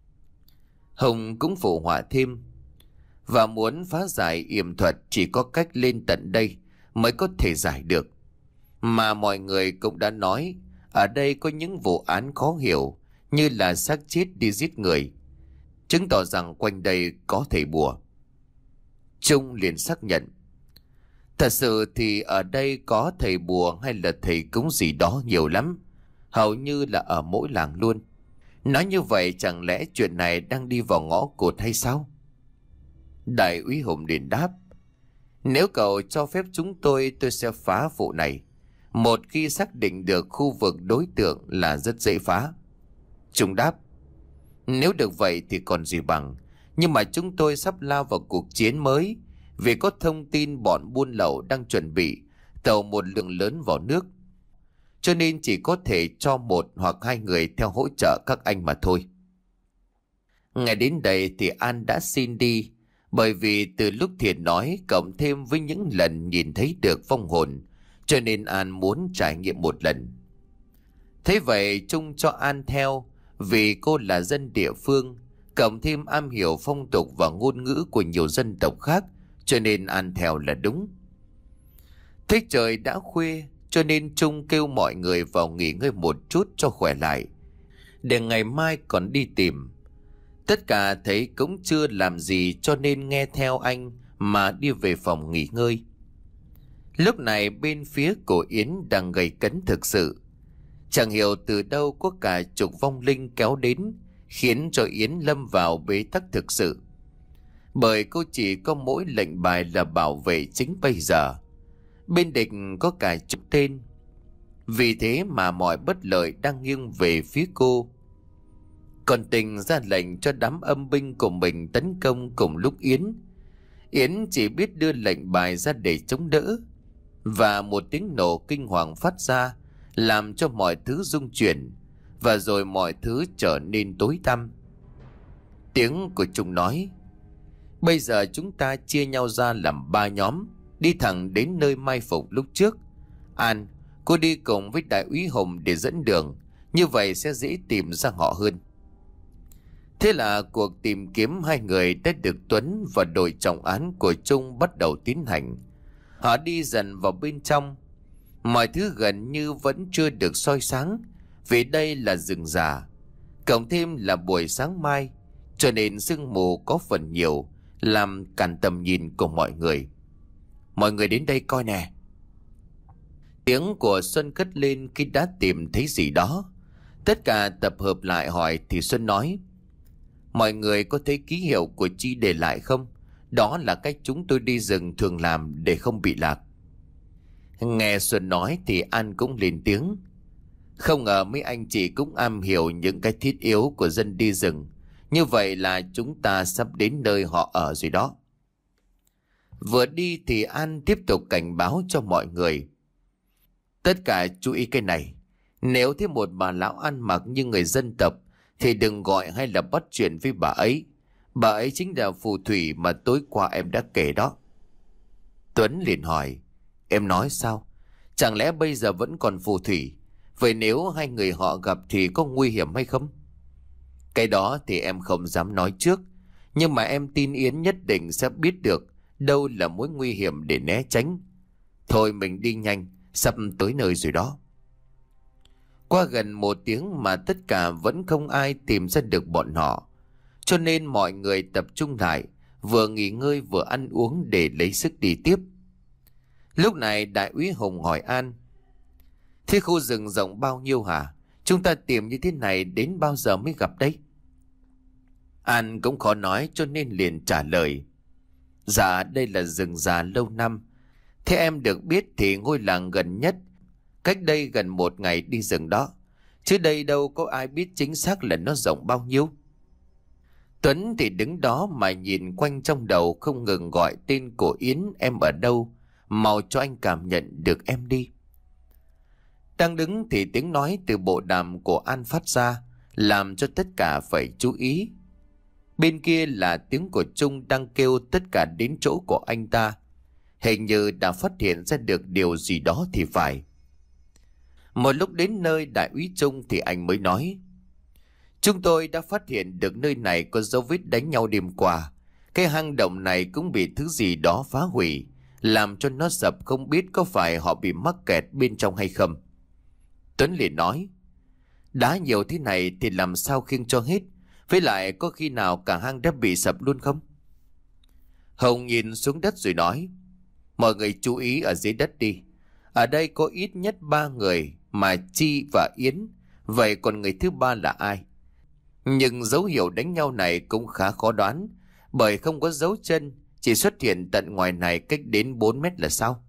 [SPEAKER 1] Hồng cũng phụ họa thêm, và muốn phá giải yểm thuật chỉ có cách lên tận đây mới có thể giải được. Mà mọi người cũng đã nói, ở đây có những vụ án khó hiểu như là xác chết đi giết người, chứng tỏ rằng quanh đây có thầy bùa. Trung liền xác nhận, thật sự thì ở đây có thầy bùa hay là thầy cúng gì đó nhiều lắm, hầu như là ở mỗi làng luôn. Nói như vậy chẳng lẽ chuyện này đang đi vào ngõ cụt hay sao? Đại úy Hùng liền đáp, nếu cậu cho phép chúng tôi tôi sẽ phá vụ này. Một khi xác định được khu vực đối tượng là rất dễ phá. Trung đáp, nếu được vậy thì còn gì bằng, nhưng mà chúng tôi sắp lao vào cuộc chiến mới, vì có thông tin bọn buôn lậu đang chuẩn bị tàu một lượng lớn vào nước, cho nên chỉ có thể cho một hoặc hai người theo hỗ trợ các anh mà thôi. Ngay đến đây thì An đã xin đi, bởi vì từ lúc Thiện nói cộng thêm với những lần nhìn thấy được vong hồn, cho nên An muốn trải nghiệm một lần. Thế vậy Trung cho An theo, vì cô là dân địa phương, cộng thêm am hiểu phong tục và ngôn ngữ của nhiều dân tộc khác, cho nên An theo là đúng. Thế trời đã khuya, cho nên Trung kêu mọi người vào nghỉ ngơi một chút cho khỏe lại, để ngày mai còn đi tìm. Tất cả thấy cũng chưa làm gì, cho nên nghe theo anh mà đi về phòng nghỉ ngơi. Lúc này bên phía của Yến đang gay cấn thực sự. Chẳng hiểu từ đâu có cả chục vong linh kéo đến, khiến cho Yến lâm vào bế tắc thực sự. Bởi cô chỉ có mỗi lệnh bài là bảo vệ chính bây giờ. Bên địch có cả chục tên. Vì thế mà mọi bất lợi đang nghiêng về phía cô. Còn Tình ra lệnh cho đám âm binh của mình tấn công cùng lúc Yến. Yến chỉ biết đưa lệnh bài ra để chống đỡ, và một tiếng nổ kinh hoàng phát ra, làm cho mọi thứ rung chuyển, và rồi mọi thứ trở nên tối tăm. Tiếng của Trung nói, bây giờ chúng ta chia nhau ra làm ba nhóm, đi thẳng đến nơi mai phục lúc trước. An, cô đi cùng với đại úy Hùng để dẫn đường, như vậy sẽ dễ tìm ra họ hơn. Thế là cuộc tìm kiếm hai người đã được Tuấn và đội trọng án của Trung bắt đầu tiến hành. Họ đi dần vào bên trong. Mọi thứ gần như vẫn chưa được soi sáng, vì đây là rừng già. Cộng thêm là buổi sáng mai, cho nên sương mù có phần nhiều, làm cản tầm nhìn của mọi người. Mọi người đến đây coi nè. Tiếng của Xuân cất lên khi đã tìm thấy gì đó. Tất cả tập hợp lại hỏi thì Xuân nói: mọi người có thấy ký hiệu của Chi để lại không? Đó là cách chúng tôi đi rừng thường làm để không bị lạc. Nghe Xuân nói thì An cũng lên tiếng: không ngờ mấy anh chị cũng am hiểu những cái thiết yếu của dân đi rừng. Như vậy là chúng ta sắp đến nơi họ ở rồi đó. Vừa đi thì An tiếp tục cảnh báo cho mọi người: tất cả chú ý cái này. Nếu thấy một bà lão ăn mặc như người dân tộc thì đừng gọi hay là bắt chuyện với bà ấy. Bà ấy chính là phù thủy mà tối qua em đã kể đó. Tuấn liền hỏi: em nói sao? Chẳng lẽ bây giờ vẫn còn phù thủy? Vậy nếu hai người họ gặp thì có nguy hiểm hay không? Cái đó thì em không dám nói trước. Nhưng mà em tin Yến nhất định sẽ biết được đâu là mối nguy hiểm để né tránh. Thôi mình đi nhanh, sắp tới nơi rồi đó. Qua gần một tiếng mà tất cả vẫn không ai tìm ra được bọn họ. Cho nên mọi người tập trung lại, vừa nghỉ ngơi vừa ăn uống để lấy sức đi tiếp. Lúc này đại úy Hùng hỏi An: thế khu rừng rộng bao nhiêu hả? Chúng ta tìm như thế này đến bao giờ mới gặp đấy? An cũng khó nói cho nên liền trả lời: dạ đây là rừng già lâu năm. Thế em được biết thì ngôi làng gần nhất cách đây gần một ngày đi rừng đó. Chứ đây đâu có ai biết chính xác là nó rộng bao nhiêu. Tuấn thì đứng đó mà nhìn quanh trong đầu, không ngừng gọi tên của Yến: em ở đâu? Mau cho anh cảm nhận được em đi. Đang đứng thì tiếng nói từ bộ đàm của An phát ra, làm cho tất cả phải chú ý. Bên kia là tiếng của Trung đang kêu tất cả đến chỗ của anh ta. Hình như đã phát hiện ra được điều gì đó thì phải. Một lúc đến nơi đại úy Trung thì anh mới nói: chúng tôi đã phát hiện được nơi này có dấu vết đánh nhau đêm qua. Cái hang động này cũng bị thứ gì đó phá hủy, làm cho nó sập, không biết có phải họ bị mắc kẹt bên trong hay không. Tuấn liền nói: đá nhiều thế này thì làm sao khiêng cho hết? Với lại có khi nào cả hang đã bị sập luôn không? Hồng nhìn xuống đất rồi nói: mọi người chú ý ở dưới đất đi. Ở đây có ít nhất ba người mà Chi và Yến. Vậy còn người thứ ba là ai? Nhưng dấu hiệu đánh nhau này cũng khá khó đoán, bởi không có dấu chân, chỉ xuất hiện tận ngoài này cách đến bốn mét là sao?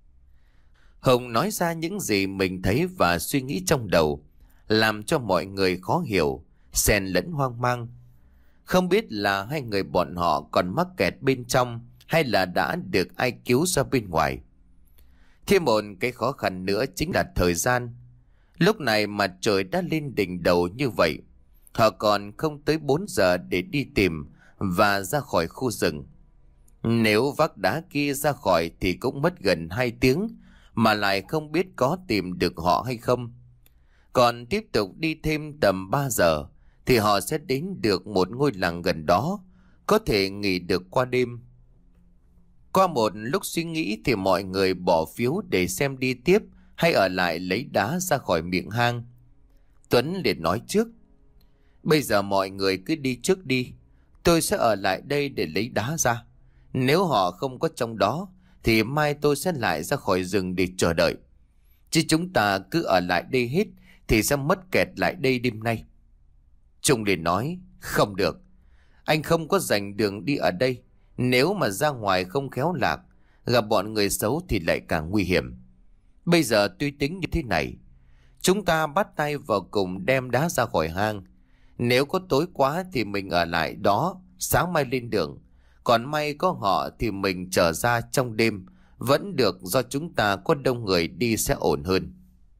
[SPEAKER 1] Hồng nói ra những gì mình thấy và suy nghĩ trong đầu, làm cho mọi người khó hiểu, xen lẫn hoang mang. Không biết là hai người bọn họ còn mắc kẹt bên trong hay là đã được ai cứu ra bên ngoài. Thêm một cái khó khăn nữa chính là thời gian. Lúc này mặt trời đã lên đỉnh đầu như vậy, họ còn không tới bốn giờ để đi tìm và ra khỏi khu rừng. Nếu vác đá kia ra khỏi thì cũng mất gần hai tiếng, mà lại không biết có tìm được họ hay không. Còn tiếp tục đi thêm tầm ba giờ thì họ sẽ đến được một ngôi làng gần đó, có thể nghỉ được qua đêm. Qua một lúc suy nghĩ thì mọi người bỏ phiếu để xem đi tiếp hay ở lại lấy đá ra khỏi miệng hang. Tuấn liền nói trước: bây giờ mọi người cứ đi trước đi, tôi sẽ ở lại đây để lấy đá ra. Nếu họ không có trong đó thì mai tôi sẽ lại ra khỏi rừng để chờ đợi. Chứ chúng ta cứ ở lại đây hết thì sẽ mất kẹt lại đây đêm nay. Trung liền nói: không được, anh không có dành đường đi ở đây. Nếu mà ra ngoài không khéo lạc, gặp bọn người xấu thì lại càng nguy hiểm. Bây giờ tuy tính như thế này, chúng ta bắt tay vào cùng đem đá ra khỏi hang. Nếu có tối quá thì mình ở lại đó, sáng mai lên đường. Còn may có họ thì mình trở ra trong đêm vẫn được, do chúng ta có đông người đi sẽ ổn hơn.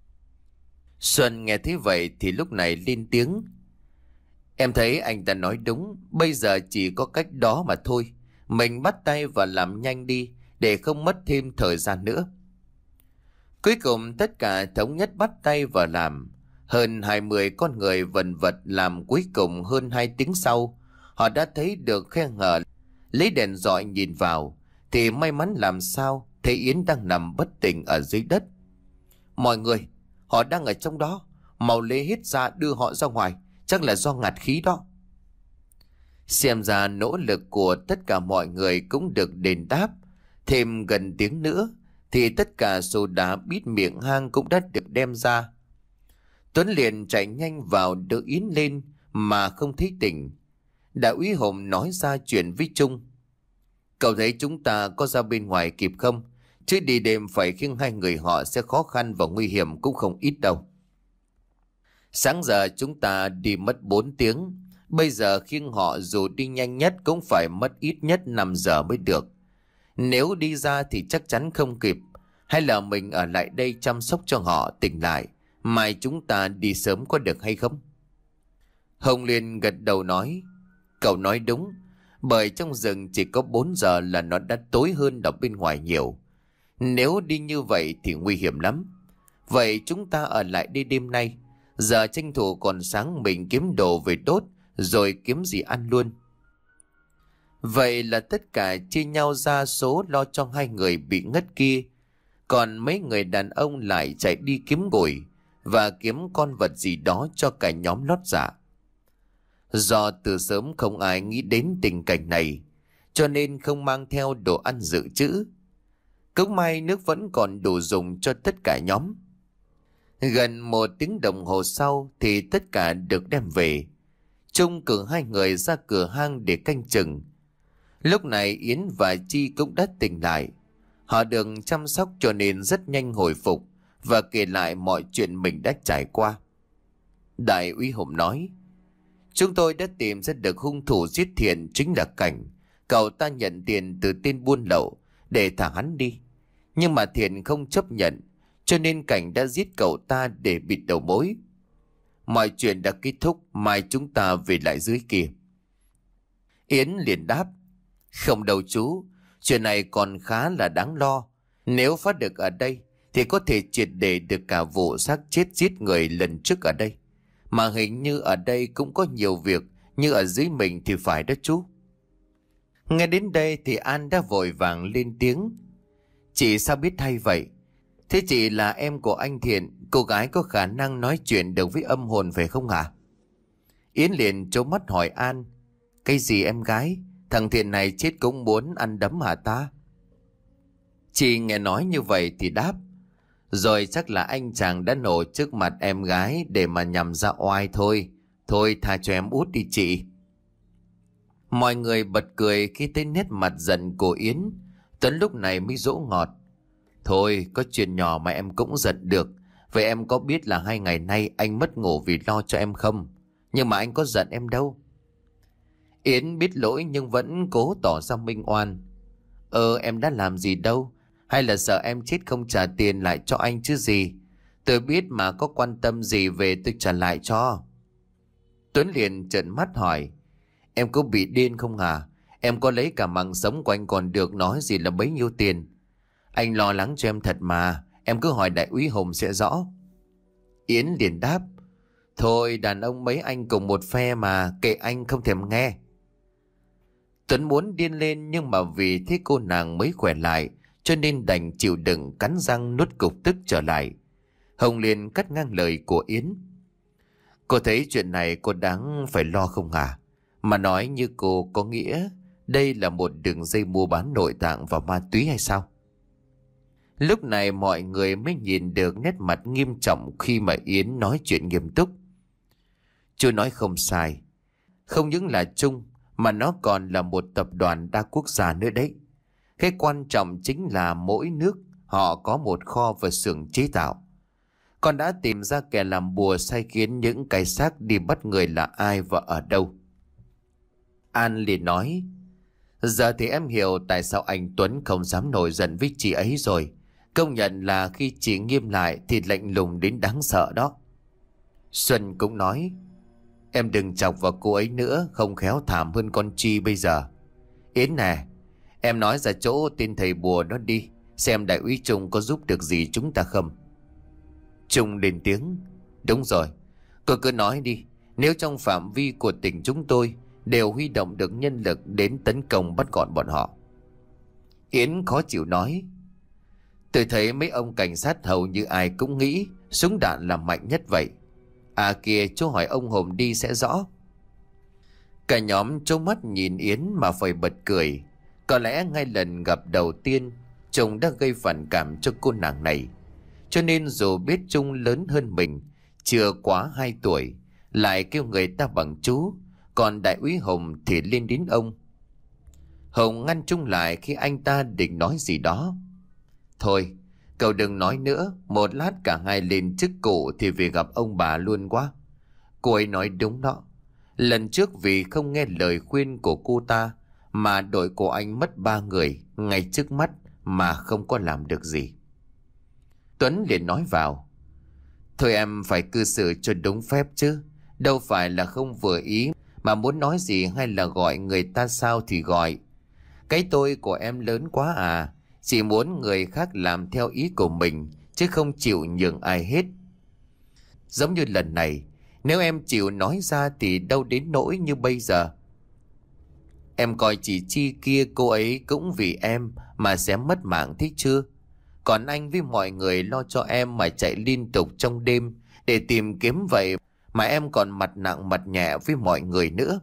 [SPEAKER 1] Xuân nghe thấy vậy thì lúc này lên tiếng: em thấy anh ta nói đúng, bây giờ chỉ có cách đó mà thôi. Mình bắt tay và làm nhanh đi để không mất thêm thời gian nữa. Cuối cùng tất cả thống nhất bắt tay và làm. Hơn hai mươi con người vần vật làm, cuối cùng hơn hai tiếng sau, họ đã thấy được khe hở. Lấy đèn dọi nhìn vào thì may mắn làm sao thấy Yến đang nằm bất tỉnh ở dưới đất. Mọi người, họ đang ở trong đó, mau lấy hết ra đưa họ ra ngoài, chắc là do ngạt khí đó. Xem ra nỗ lực của tất cả mọi người cũng được đền đáp. Thêm gần tiếng nữa thì tất cả số đá bít miệng hang cũng đã được đem ra. Tuấn liền chạy nhanh vào đỡ Yến lên mà không thấy tỉnh. Đại úy Hùng nói ra chuyện với Trung. Cậu thấy chúng ta có ra bên ngoài kịp không? Chứ đi đêm phải khiêng hai người họ sẽ khó khăn và nguy hiểm cũng không ít đâu. Sáng giờ chúng ta đi mất bốn tiếng. Bây giờ khiêng họ dù đi nhanh nhất cũng phải mất ít nhất năm giờ mới được. Nếu đi ra thì chắc chắn không kịp. Hay là mình ở lại đây chăm sóc cho họ tỉnh lại. Mai chúng ta đi sớm có được hay không? Hồng liền gật đầu nói. Cậu nói đúng. Bởi trong rừng chỉ có bốn giờ là nó đã tối hơn ở bên ngoài nhiều. Nếu đi như vậy thì nguy hiểm lắm. Vậy chúng ta ở lại đây đêm nay. Giờ tranh thủ còn sáng mình kiếm đồ về đốt, rồi kiếm gì ăn luôn. Vậy là tất cả chia nhau ra số lo cho hai người bị ngất kia. Còn mấy người đàn ông lại chạy đi kiếm gùi và kiếm con vật gì đó cho cả nhóm lót dạ. Do từ sớm không ai nghĩ đến tình cảnh này, cho nên không mang theo đồ ăn dự trữ. Cũng may nước vẫn còn đủ dùng cho tất cả nhóm. Gần một tiếng đồng hồ sau thì tất cả được đem về. Trung cử hai người ra cửa hang để canh chừng. Lúc này Yến và Chi cũng đã tỉnh lại. Họ được chăm sóc cho nên rất nhanh hồi phục và kể lại mọi chuyện mình đã trải qua. Đại úy Hùng nói, chúng tôi đã tìm ra được hung thủ giết Thiện chính là Cảnh. Cậu ta nhận tiền từ tên buôn lậu để thả hắn đi. Nhưng mà Thiện không chấp nhận, cho nên Cảnh đã giết cậu ta để bịt đầu mối. Mọi chuyện đã kết thúc, mai chúng ta về lại dưới kia. Yến liền đáp, không đâu chú, chuyện này còn khá là đáng lo. Nếu phát được ở đây thì có thể triệt để được cả vụ xác chết giết người lần trước ở đây. Mà hình như ở đây cũng có nhiều việc như ở dưới mình thì phải đó chú. Nghe đến đây thì An đã vội vàng lên tiếng. Chị sao biết hay vậy? Thế chị là em của anh Thiện, cô gái có khả năng nói chuyện được với âm hồn phải không hả? Yến liền trố mắt hỏi An. Cái gì em gái? Thằng Thiện này chết cũng muốn ăn đấm hả ta? Chị nghe nói như vậy thì đáp. Rồi chắc là anh chàng đã nổ trước mặt em gái để mà nhằm ra oai thôi. Thôi tha cho em út đi chị. Mọi người bật cười khi thấy nét mặt giận của Yến. Tuấn lúc này mới dỗ ngọt. Thôi có chuyện nhỏ mà em cũng giận được. Vậy em có biết là hai ngày nay anh mất ngủ vì lo cho em không? Nhưng mà anh có giận em đâu. Yến biết lỗi nhưng vẫn cố tỏ ra minh oan. Ờ em đã làm gì đâu. Hay là sợ em chết không trả tiền lại cho anh chứ gì. Tôi biết mà, có quan tâm gì về tôi trả lại cho. Tuấn liền trợn mắt hỏi. Em có bị điên không hả? Em có lấy cả mạng sống của anh còn được nói gì là bấy nhiêu tiền. Anh lo lắng cho em thật mà. Em cứ hỏi đại úy Hùng sẽ rõ. Yến liền đáp. Thôi đàn ông mấy anh cùng một phe mà, kệ anh không thèm nghe. Tuấn muốn điên lên nhưng mà vì thấy cô nàng mới khỏe lại cho nên đành chịu đựng, cắn răng nuốt cục tức trở lại. Hồng liền cắt ngang lời của Yến. Cô thấy chuyện này cô đáng phải lo không hả? Mà nói như cô có nghĩa đây là một đường dây mua bán nội tạng và ma túy hay sao? Lúc này mọi người mới nhìn được nét mặt nghiêm trọng khi mà Yến nói chuyện nghiêm túc. Chú nói không sai. Không những là Trung mà nó còn là một tập đoàn đa quốc gia nữa đấy. Cái quan trọng chính là mỗi nước họ có một kho và xưởng chế tạo. Con đã tìm ra kẻ làm bùa sai khiến những cái xác đi bắt người là ai và ở đâu. An liền nói. Giờ thì em hiểu tại sao anh Tuấn không dám nổi giận với chị ấy rồi. Công nhận là khi chị nghiêm lại thì lạnh lùng đến đáng sợ đó. Xuân cũng nói. Em đừng chọc vào cô ấy nữa, không khéo thảm hơn con Chi bây giờ. Yến nè, em nói ra chỗ tên thầy bùa đó đi, xem đại úy Trung có giúp được gì chúng ta không. Trung lên tiếng. Đúng rồi, cô cứ nói đi. Nếu trong phạm vi của tỉnh chúng tôi đều huy động được nhân lực đến tấn công bắt gọn bọn họ. Yến khó chịu nói. Tôi thấy mấy ông cảnh sát hầu như ai cũng nghĩ súng đạn là mạnh nhất vậy. À kìa, chú hỏi ông Hùng đi sẽ rõ. Cả nhóm trố mắt nhìn Yến mà phải bật cười. Có lẽ ngay lần gặp đầu tiên Trung đã gây phản cảm cho cô nàng này, cho nên dù biết Trung lớn hơn mình chưa quá hai tuổi, lại kêu người ta bằng chú, còn đại úy Hùng thì lên đến ông. Hùng ngăn Trung lại khi anh ta định nói gì đó. Thôi, cậu đừng nói nữa, một lát cả hai lên chức cụ thì về gặp ông bà luôn quá. Cô ấy nói đúng đó. Lần trước vì không nghe lời khuyên của cô ta mà đội của anh mất ba người ngay trước mắt mà không có làm được gì. Tuấn liền nói vào. Thôi em phải cư xử cho đúng phép chứ. Đâu phải là không vừa ý mà muốn nói gì hay là gọi người ta sao thì gọi. Cái tôi của em lớn quá à. Chỉ muốn người khác làm theo ý của mình chứ không chịu nhường ai hết. Giống như lần này, nếu em chịu nói ra thì đâu đến nỗi như bây giờ. Em coi chị Chi kia, cô ấy cũng vì em mà sẽ mất mạng thích chưa? Còn anh với mọi người lo cho em mà chạy liên tục trong đêm để tìm kiếm vậy mà em còn mặt nặng mặt nhẹ với mọi người nữa.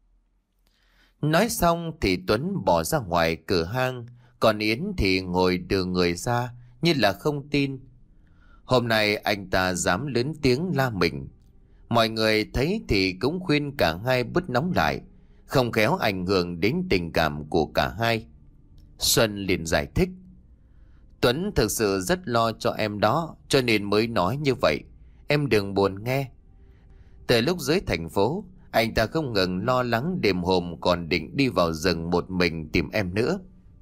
[SPEAKER 1] Nói xong thì Tuấn bỏ ra ngoài cửa hang, còn Yến thì ngồi đưa người ra như là không tin. Hôm nay anh ta dám lớn tiếng la mình. Mọi người thấy thì cũng khuyên cả hai bớt nóng lại, không khéo ảnh hưởng đến tình cảm của cả hai. Xuân liền giải thích. Tuấn thực sự rất lo cho em đó, cho nên mới nói như vậy. Em đừng buồn nghe. Từ lúc dưới thành phố, anh ta không ngừng lo lắng đêm hôm còn định đi vào rừng một mình tìm em nữa.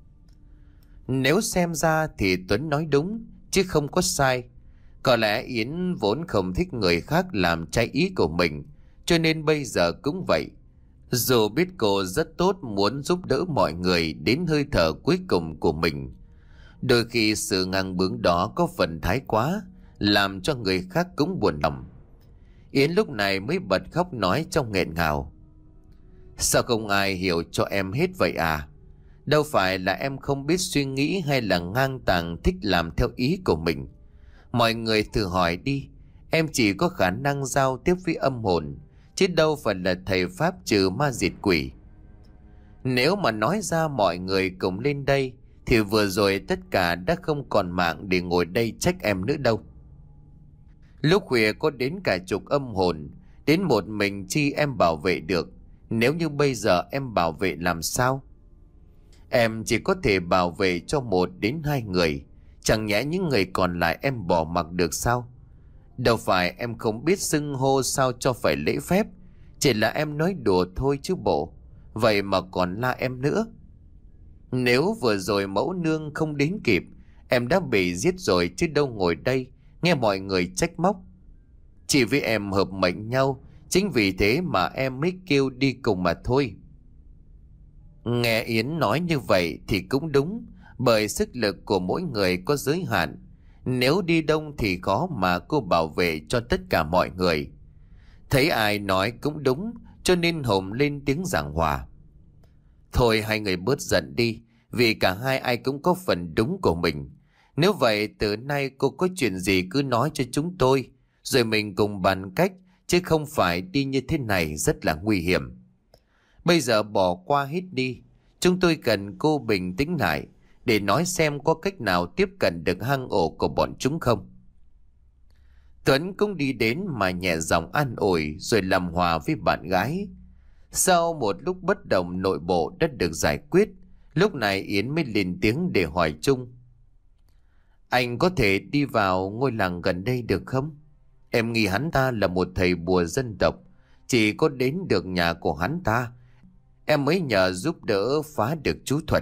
[SPEAKER 1] Nếu xem ra thì Tuấn nói đúng, chứ không có sai. Có lẽ Yến vốn không thích người khác làm trái ý của mình, cho nên bây giờ cũng vậy. Dù biết cô rất tốt muốn giúp đỡ mọi người đến hơi thở cuối cùng của mình, đôi khi sự ngang bướng đó có phần thái quá, làm cho người khác cũng buồn lòng. Yến lúc này mới bật khóc nói trong nghẹn ngào. Sao không ai hiểu cho em hết vậy à? Đâu phải là em không biết suy nghĩ hay là ngang tàng thích làm theo ý của mình. Mọi người thử hỏi đi, em chỉ có khả năng giao tiếp với âm hồn, chứ đâu phải là thầy pháp trừ ma diệt quỷ. Nếu mà nói ra mọi người cùng lên đây thì vừa rồi tất cả đã không còn mạng để ngồi đây trách em nữa đâu. Lúc khuya có đến cả chục âm hồn, đến một mình Chi em bảo vệ được. Nếu như bây giờ em bảo vệ làm sao? Em chỉ có thể bảo vệ cho một đến hai người. Chẳng nhẽ những người còn lại em bỏ mặc được sao? Đâu phải em không biết xưng hô sao cho phải lễ phép. Chỉ là em nói đùa thôi chứ bộ. Vậy mà còn la em nữa. Nếu vừa rồi mẫu nương không đến kịp, em đã bị giết rồi chứ đâu ngồi đây nghe mọi người trách móc. Chỉ vì em hợp mệnh nhau, chính vì thế mà em mới kêu đi cùng mà thôi. Nghe Yến nói như vậy thì cũng đúng, bởi sức lực của mỗi người có giới hạn. Nếu đi đông thì khó mà cô bảo vệ cho tất cả mọi người. Thấy ai nói cũng đúng, cho nên Hùng lên tiếng giảng hòa. Thôi hai người bớt giận đi, vì cả hai ai cũng có phần đúng của mình. Nếu vậy từ nay cô có chuyện gì cứ nói cho chúng tôi, rồi mình cùng bàn cách, chứ không phải đi như thế này rất là nguy hiểm. Bây giờ bỏ qua hết đi, chúng tôi cần cô bình tĩnh lại để nói xem có cách nào tiếp cận được hang ổ của bọn chúng không. Tuấn cũng đi đến mà nhẹ giọng an ủi rồi làm hòa với bạn gái. Sau một lúc bất đồng nội bộ đã được giải quyết, lúc này Yến mới lên tiếng để hỏi chung. Anh có thể đi vào ngôi làng gần đây được không? Em nghĩ hắn ta là một thầy bùa dân tộc, chỉ có đến được nhà của hắn ta em mới nhờ giúp đỡ phá được chú thuật.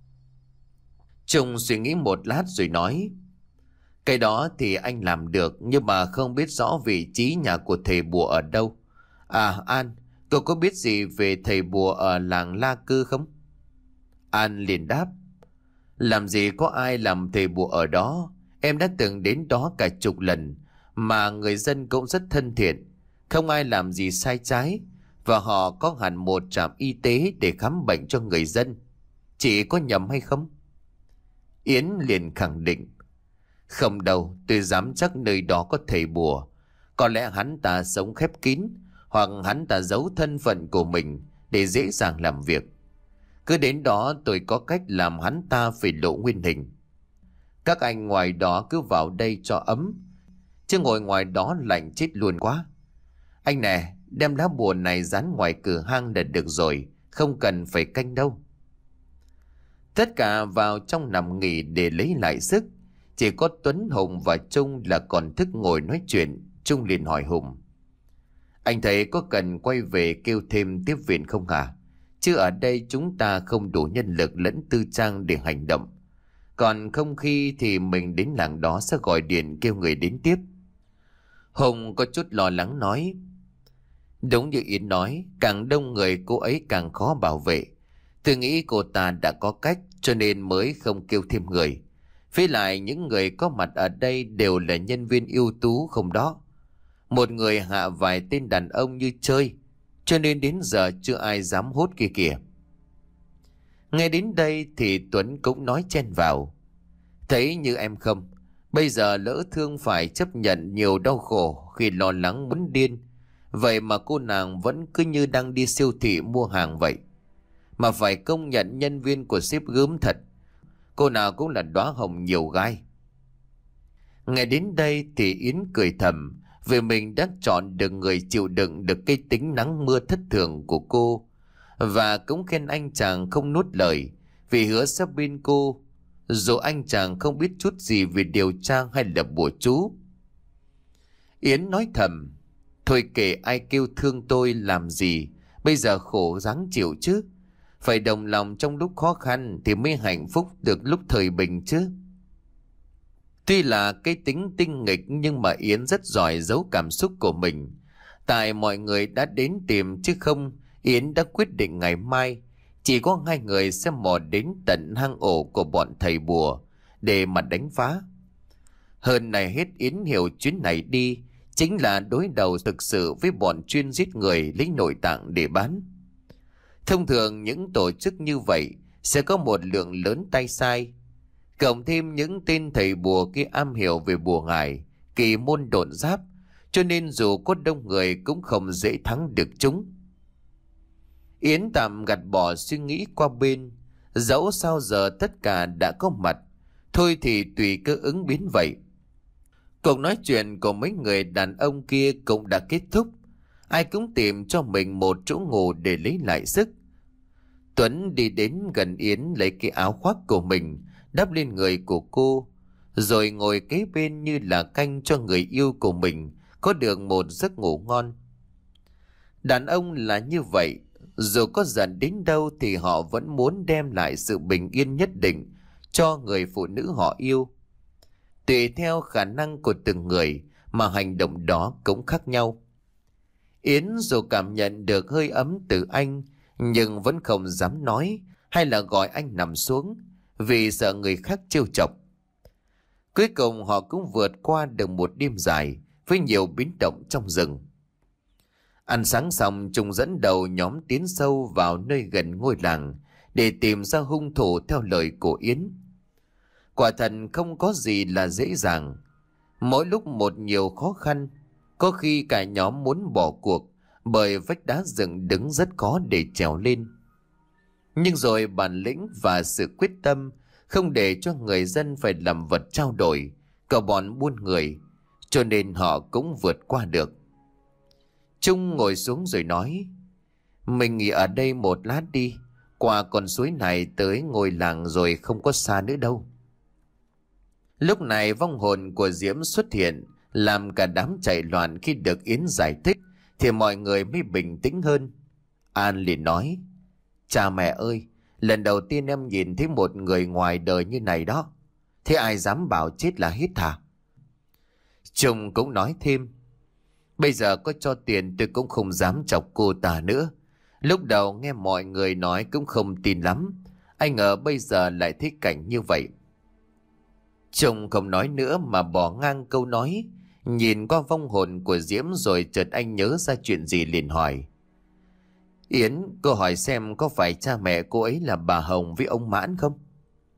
[SPEAKER 1] Trung suy nghĩ một lát rồi nói. Cái đó thì anh làm được, nhưng mà không biết rõ vị trí nhà của thầy bùa ở đâu. À An, cậu có biết gì về thầy bùa ở làng La Cư không? An liền đáp. Làm gì có ai làm thầy bùa ở đó. Em đã từng đến đó cả chục lần, mà người dân cũng rất thân thiện, không ai làm gì sai trái, và họ có hẳn một trạm y tế để khám bệnh cho người dân. Chị có nhầm hay không? Yến liền khẳng định. Không đâu, tôi dám chắc nơi đó có thầy bùa. Có lẽ hắn ta sống khép kín, hoặc hắn ta giấu thân phận của mình để dễ dàng làm việc. Cứ đến đó tôi có cách làm hắn ta phải lộ nguyên hình. Các anh ngoài đó cứ vào đây cho ấm, chứ ngồi ngoài đó lạnh chết luôn quá. Anh nè, đem lá bùa này dán ngoài cửa hang là được rồi, không cần phải canh đâu. Tất cả vào trong nằm nghỉ để lấy lại sức. Chỉ có Tuấn, Hùng và Trung là còn thức ngồi nói chuyện. Trung liền hỏi Hùng: anh thấy có cần quay về kêu thêm tiếp viện không hả? Chứ ở đây chúng ta không đủ nhân lực lẫn tư trang để hành động. Còn không khi thì mình đến làng đó sẽ gọi điện kêu người đến tiếp. Hùng có chút lo lắng nói: đúng như Yến nói, càng đông người cô ấy càng khó bảo vệ. Tôi nghĩ cô ta đã có cách cho nên mới không kêu thêm người. Với lại những người có mặt ở đây đều là nhân viên ưu tú không đó. Một người hạ vài tên đàn ông như chơi, cho nên đến giờ chưa ai dám hốt kia kìa. Nghe đến đây thì Tuấn cũng nói chen vào: thấy như em không, bây giờ lỡ Thương phải chấp nhận nhiều đau khổ khi lo lắng muốn điên. Vậy mà cô nàng vẫn cứ như đang đi siêu thị mua hàng vậy. Mà phải công nhận nhân viên của sếp gớm thật. Cô nào cũng là đóa hồng nhiều gai. Nghe đến đây thì Yến cười thầm, vì mình đã chọn được người chịu đựng được cái tính nắng mưa thất thường của cô. Và cũng khen anh chàng không nuốt lời, vì hứa sẽ bên cô, dù anh chàng không biết chút gì về điều tra hay là bùa chú. Yến nói thầm: thôi kể ai kêu thương tôi làm gì, bây giờ khổ ráng chịu chứ. Phải đồng lòng trong lúc khó khăn thì mới hạnh phúc được lúc thời bình chứ. Tuy là cái tính tinh nghịch nhưng mà Yến rất giỏi giấu cảm xúc của mình. Tại mọi người đã đến tìm chứ không, Yến đã quyết định ngày mai chỉ có hai người sẽ mò đến tận hang ổ của bọn thầy bùa để mà đánh phá. Hơn này hết, Yến hiểu chuyến này đi chính là đối đầu thực sự với bọn chuyên giết người lấy nội tạng để bán. Thông thường những tổ chức như vậy sẽ có một lượng lớn tay sai, cộng thêm những tên thầy bùa kia am hiểu về bùa ngải, kỳ môn độn giáp, cho nên dù có đông người cũng không dễ thắng được chúng. Yến tạm gạt bỏ suy nghĩ qua bên, dẫu sao giờ tất cả đã có mặt, thôi thì tùy cơ ứng biến vậy. Cuộc nói chuyện của mấy người đàn ông kia cũng đã kết thúc. Ai cũng tìm cho mình một chỗ ngủ để lấy lại sức. Tuấn đi đến gần Yến lấy cái áo khoác của mình đắp lên người của cô, rồi ngồi kế bên như là canh cho người yêu của mình có được một giấc ngủ ngon. Đàn ông là như vậy, dù có giận đến đâu thì họ vẫn muốn đem lại sự bình yên nhất định cho người phụ nữ họ yêu. Tùy theo khả năng của từng người mà hành động đó cũng khác nhau. Yến dù cảm nhận được hơi ấm từ anh, nhưng vẫn không dám nói hay là gọi anh nằm xuống, vì sợ người khác trêu chọc. Cuối cùng họ cũng vượt qua được một đêm dài với nhiều biến động trong rừng. Ăn sáng xong, Trung dẫn đầu nhóm tiến sâu vào nơi gần ngôi làng để tìm ra hung thủ theo lời của Yến. Quả thật không có gì là dễ dàng. Mỗi lúc một nhiều khó khăn, có khi cả nhóm muốn bỏ cuộc bởi vách đá dựng đứng rất khó để trèo lên. Nhưng rồi bản lĩnh và sự quyết tâm không để cho người dân phải làm vật trao đổi, cả bọn buôn người, cho nên họ cũng vượt qua được. Trung ngồi xuống rồi nói: mình nghỉ ở đây một lát đi, qua con suối này tới ngôi làng rồi không có xa nữa đâu. Lúc này vong hồn của Diễm xuất hiện, làm cả đám chạy loạn. Khi được Yến giải thích thì mọi người mới bình tĩnh hơn. An liền nói: cha mẹ ơi, lần đầu tiên em nhìn thấy một người ngoài đời như này đó. Thế ai dám bảo chết là hết hả? Trung cũng nói thêm: bây giờ có cho tiền tôi cũng không dám chọc cô ta nữa. Lúc đầu nghe mọi người nói cũng không tin lắm, ai ngờ bây giờ lại thấy cảnh như vậy. Trung không nói nữa mà bỏ ngang câu nói, nhìn qua vong hồn của Diễm rồi chợt anh nhớ ra chuyện gì liền hỏi: Yến, cô hỏi xem có phải cha mẹ cô ấy là bà Hồng với ông Mãn không?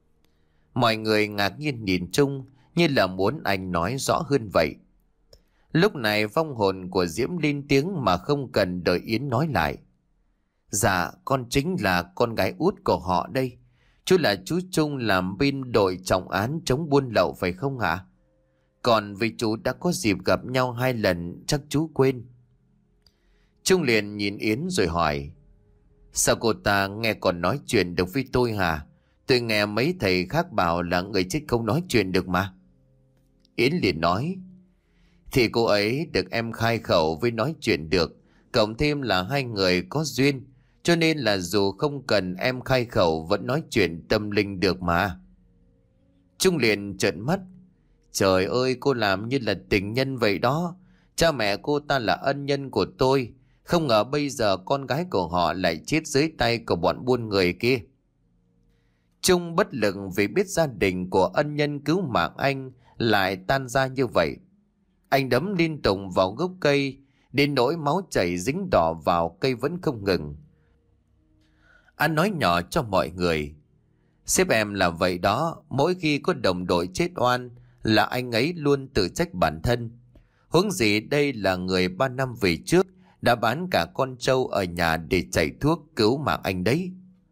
[SPEAKER 1] Mọi người ngạc nhiên nhìn Trung như là muốn anh nói rõ hơn vậy. Lúc này vong hồn của Diễm lên tiếng mà không cần đợi Yến nói lại. Dạ, con chính là con gái út của họ đây. Chú là chú Trung làm bên đội trọng án chống buôn lậu phải không ạ? Còn vì chú đã có dịp gặp nhau hai lần chắc chú quên. Trung liền nhìn Yến rồi hỏi. Sao cô ta nghe còn nói chuyện được với tôi hả? Tôi nghe mấy thầy khác bảo là người chết không nói chuyện được mà. Yến liền nói. Thì cô ấy được em khai khẩu với nói chuyện được. Cộng thêm là hai người có duyên. Cho nên là dù không cần em khai khẩu vẫn nói chuyện tâm linh được mà. Trung liền trợn mắt. Trời ơi, cô làm như là tình nhân vậy đó. Cha mẹ cô ta là ân nhân của tôi. Không ngờ bây giờ con gái của họ lại chết dưới tay của bọn buôn người kia. Trung bất lực vì biết gia đình của ân nhân cứu mạng anh lại tan ra như vậy. Anh đấm liên tục vào gốc cây, đến nỗi máu chảy dính đỏ vào cây vẫn không ngừng. Anh nói nhỏ cho mọi người. Sếp em là vậy đó, mỗi khi có đồng đội chết oan là anh ấy luôn tự trách bản thân. Huống gì đây là người ba năm về trước đã bán cả con trâu ở nhà để chạy thuốc cứu mạng anh đấy.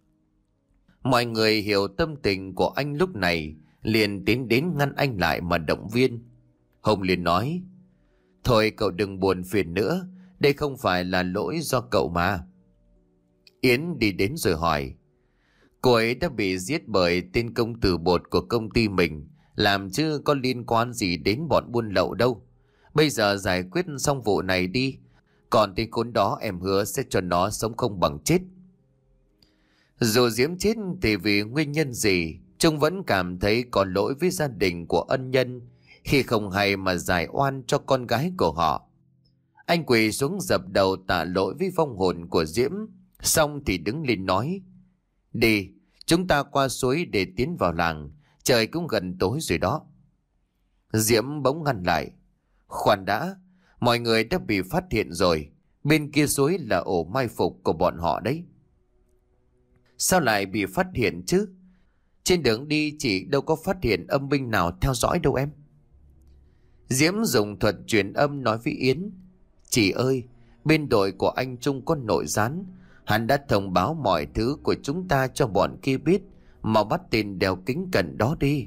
[SPEAKER 1] Mọi người hiểu tâm tình của anh lúc này, liền tiến đến ngăn anh lại mà động viên. Hồng liền nói. Thôi cậu đừng buồn phiền nữa, đây không phải là lỗi do cậu mà. Yến đi đến rồi hỏi. Cô ấy đã bị giết bởi tên công tử bột của công ty mình, làm chứ có liên quan gì đến bọn buôn lậu đâu. Bây giờ giải quyết xong vụ này đi, còn tên khốn đó em hứa sẽ cho nó sống không bằng chết. Dù Diễm chết thì vì nguyên nhân gì, Trung vẫn cảm thấy có lỗi với gia đình của ân nhân khi không hay mà giải oan cho con gái của họ. Anh quỳ xuống dập đầu tạ lỗi với vong hồn của Diễm, xong thì đứng lên nói. Đi, chúng ta qua suối để tiến vào làng, trời cũng gần tối rồi đó. Diễm bỗng ngăn lại. Khoan đã, mọi người đã bị phát hiện rồi, bên kia suối là ổ mai phục của bọn họ đấy. Sao lại bị phát hiện chứ? Trên đường đi chị đâu có phát hiện âm binh nào theo dõi đâu em. Diễm dùng thuật truyền âm nói với Yến. Chị ơi, bên đội của anh Trung có nội gián, hắn đã thông báo mọi thứ của chúng ta cho bọn kia biết, mà bắt tên đeo kính cận đó đi.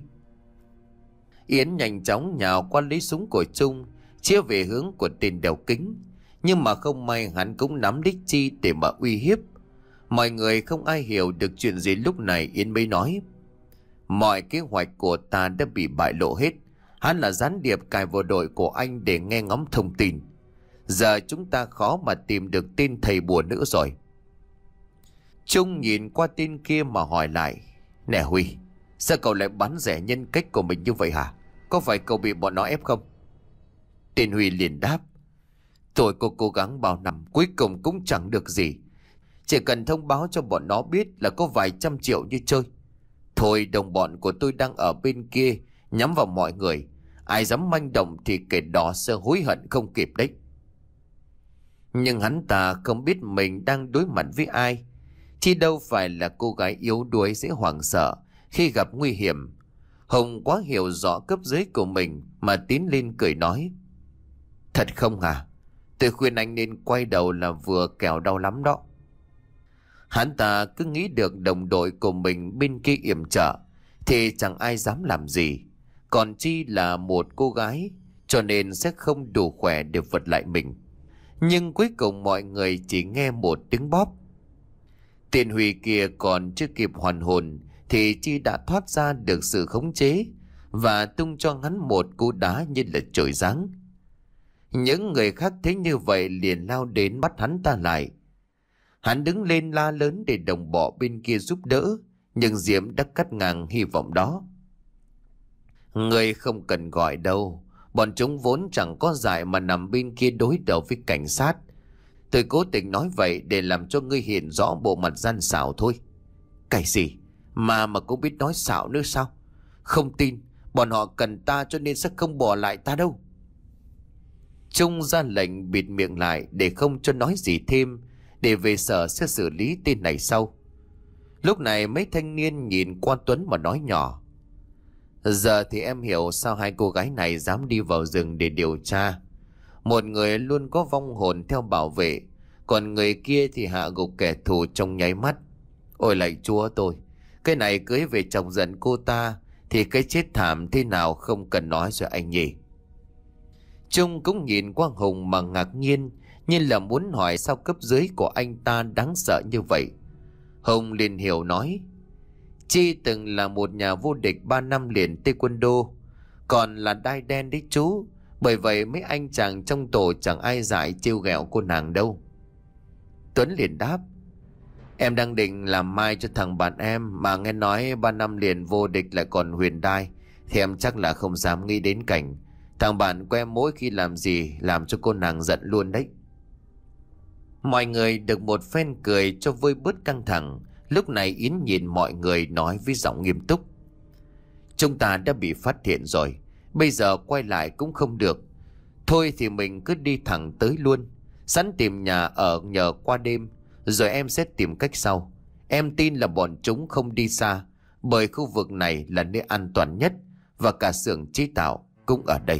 [SPEAKER 1] Yến nhanh chóng nhào qua lấy súng của Trung, chia về hướng của tên đeo kính. Nhưng mà không may hắn cũng nắm đích chi để mà uy hiếp. Mọi người không ai hiểu được chuyện gì lúc này. Yến mới nói. Mọi kế hoạch của ta đã bị bại lộ hết. Hắn là gián điệp cài vào đội của anh để nghe ngóng thông tin. Giờ chúng ta khó mà tìm được tên thầy bùa nữa rồi. Trung nhìn qua tên kia mà hỏi lại. Nè Huy, sao cậu lại bán rẻ nhân cách của mình như vậy hả? Có phải cậu bị bọn nó ép không? Tên Huy liền đáp. Tôi có cố gắng bao năm, cuối cùng cũng chẳng được gì. Chỉ cần thông báo cho bọn nó biết là có vài trăm triệu như chơi. Thôi đồng bọn của tôi đang ở bên kia, nhắm vào mọi người. Ai dám manh động thì kẻ đó sẽ hối hận không kịp đấy. Nhưng hắn ta không biết mình đang đối mặt với ai. Chứ đâu phải là cô gái yếu đuối dễ hoảng sợ khi gặp nguy hiểm. Hồng quá hiểu rõ cấp dưới của mình mà tiến lên cười nói. Thật không hả? Tôi khuyên anh nên quay đầu là vừa kẻo đau lắm đó. Hắn ta cứ nghĩ được đồng đội của mình bên kia yểm trợ thì chẳng ai dám làm gì. Còn chi là một cô gái, cho nên sẽ không đủ khỏe để vật lại mình. Nhưng cuối cùng mọi người chỉ nghe một tiếng bóp. Tiền Huy kia còn chưa kịp hoàn hồn thì Chi đã thoát ra được sự khống chế và tung cho hắn một cú đá như là trời giáng. Những người khác thấy như vậy liền lao đến bắt hắn ta lại. Hắn đứng lên la lớn để đồng bọn bên kia giúp đỡ, nhưng Diễm đã cắt ngang hy vọng đó. Người không cần gọi đâu, bọn chúng vốn chẳng có dại mà nằm bên kia đối đầu với cảnh sát. Tôi cố tình nói vậy để làm cho ngươi hiện rõ bộ mặt gian xảo thôi. Cái gì mà mà cũng biết nói xạo nữa sao? Không tin, bọn họ cần ta cho nên sẽ không bỏ lại ta đâu. Trung ra lệnh bịt miệng lại để không cho nói gì thêm, để về sở sẽ xử lý tên này sau. Lúc này mấy thanh niên nhìn qua Tuấn mà nói nhỏ. Giờ thì em hiểu sao hai cô gái này dám đi vào rừng để điều tra. Một người luôn có vong hồn theo bảo vệ, còn người kia thì hạ gục kẻ thù trong nháy mắt. Ôi lạy chúa tôi, cái này cưới về chọc giận cô ta thì cái chết thảm thế nào không cần nói rồi anh nhỉ. Trung cũng nhìn qua Hùng mà ngạc nhiên, như là muốn hỏi sao cấp dưới của anh ta đáng sợ như vậy. Hùng liền hiểu nói: Chi từng là một nhà vô địch ba năm liền taekwondo, còn là đai đen đấy chú. Bởi vậy mấy anh chàng trong tổ chẳng ai dại trêu ghẹo cô nàng đâu. Tuấn liền đáp: Em đang định làm mai cho thằng bạn em, mà nghe nói ba năm liền vô địch lại còn huyền đai, thì em chắc là không dám nghĩ đến cảnh thằng bạn của em mỗi khi làm gì làm cho cô nàng giận luôn đấy. Mọi người được một phen cười cho vơi bớt căng thẳng. Lúc này Yến nhìn mọi người nói với giọng nghiêm túc: Chúng ta đã bị phát hiện rồi, bây giờ quay lại cũng không được. Thôi thì mình cứ đi thẳng tới luôn, sẵn tìm nhà ở nhờ qua đêm, rồi em sẽ tìm cách sau. Em tin là bọn chúng không đi xa, bởi khu vực này là nơi an toàn nhất, và cả xưởng chế tạo cũng ở đây.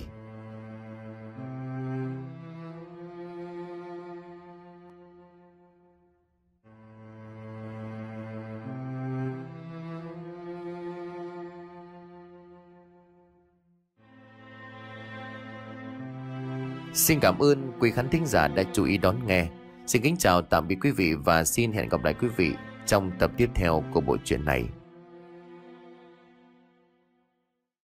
[SPEAKER 1] Xin cảm ơn quý khán thính giả đã chú ý đón nghe. Xin kính chào tạm biệt quý vị và xin hẹn gặp lại quý vị trong tập tiếp theo của bộ truyện này.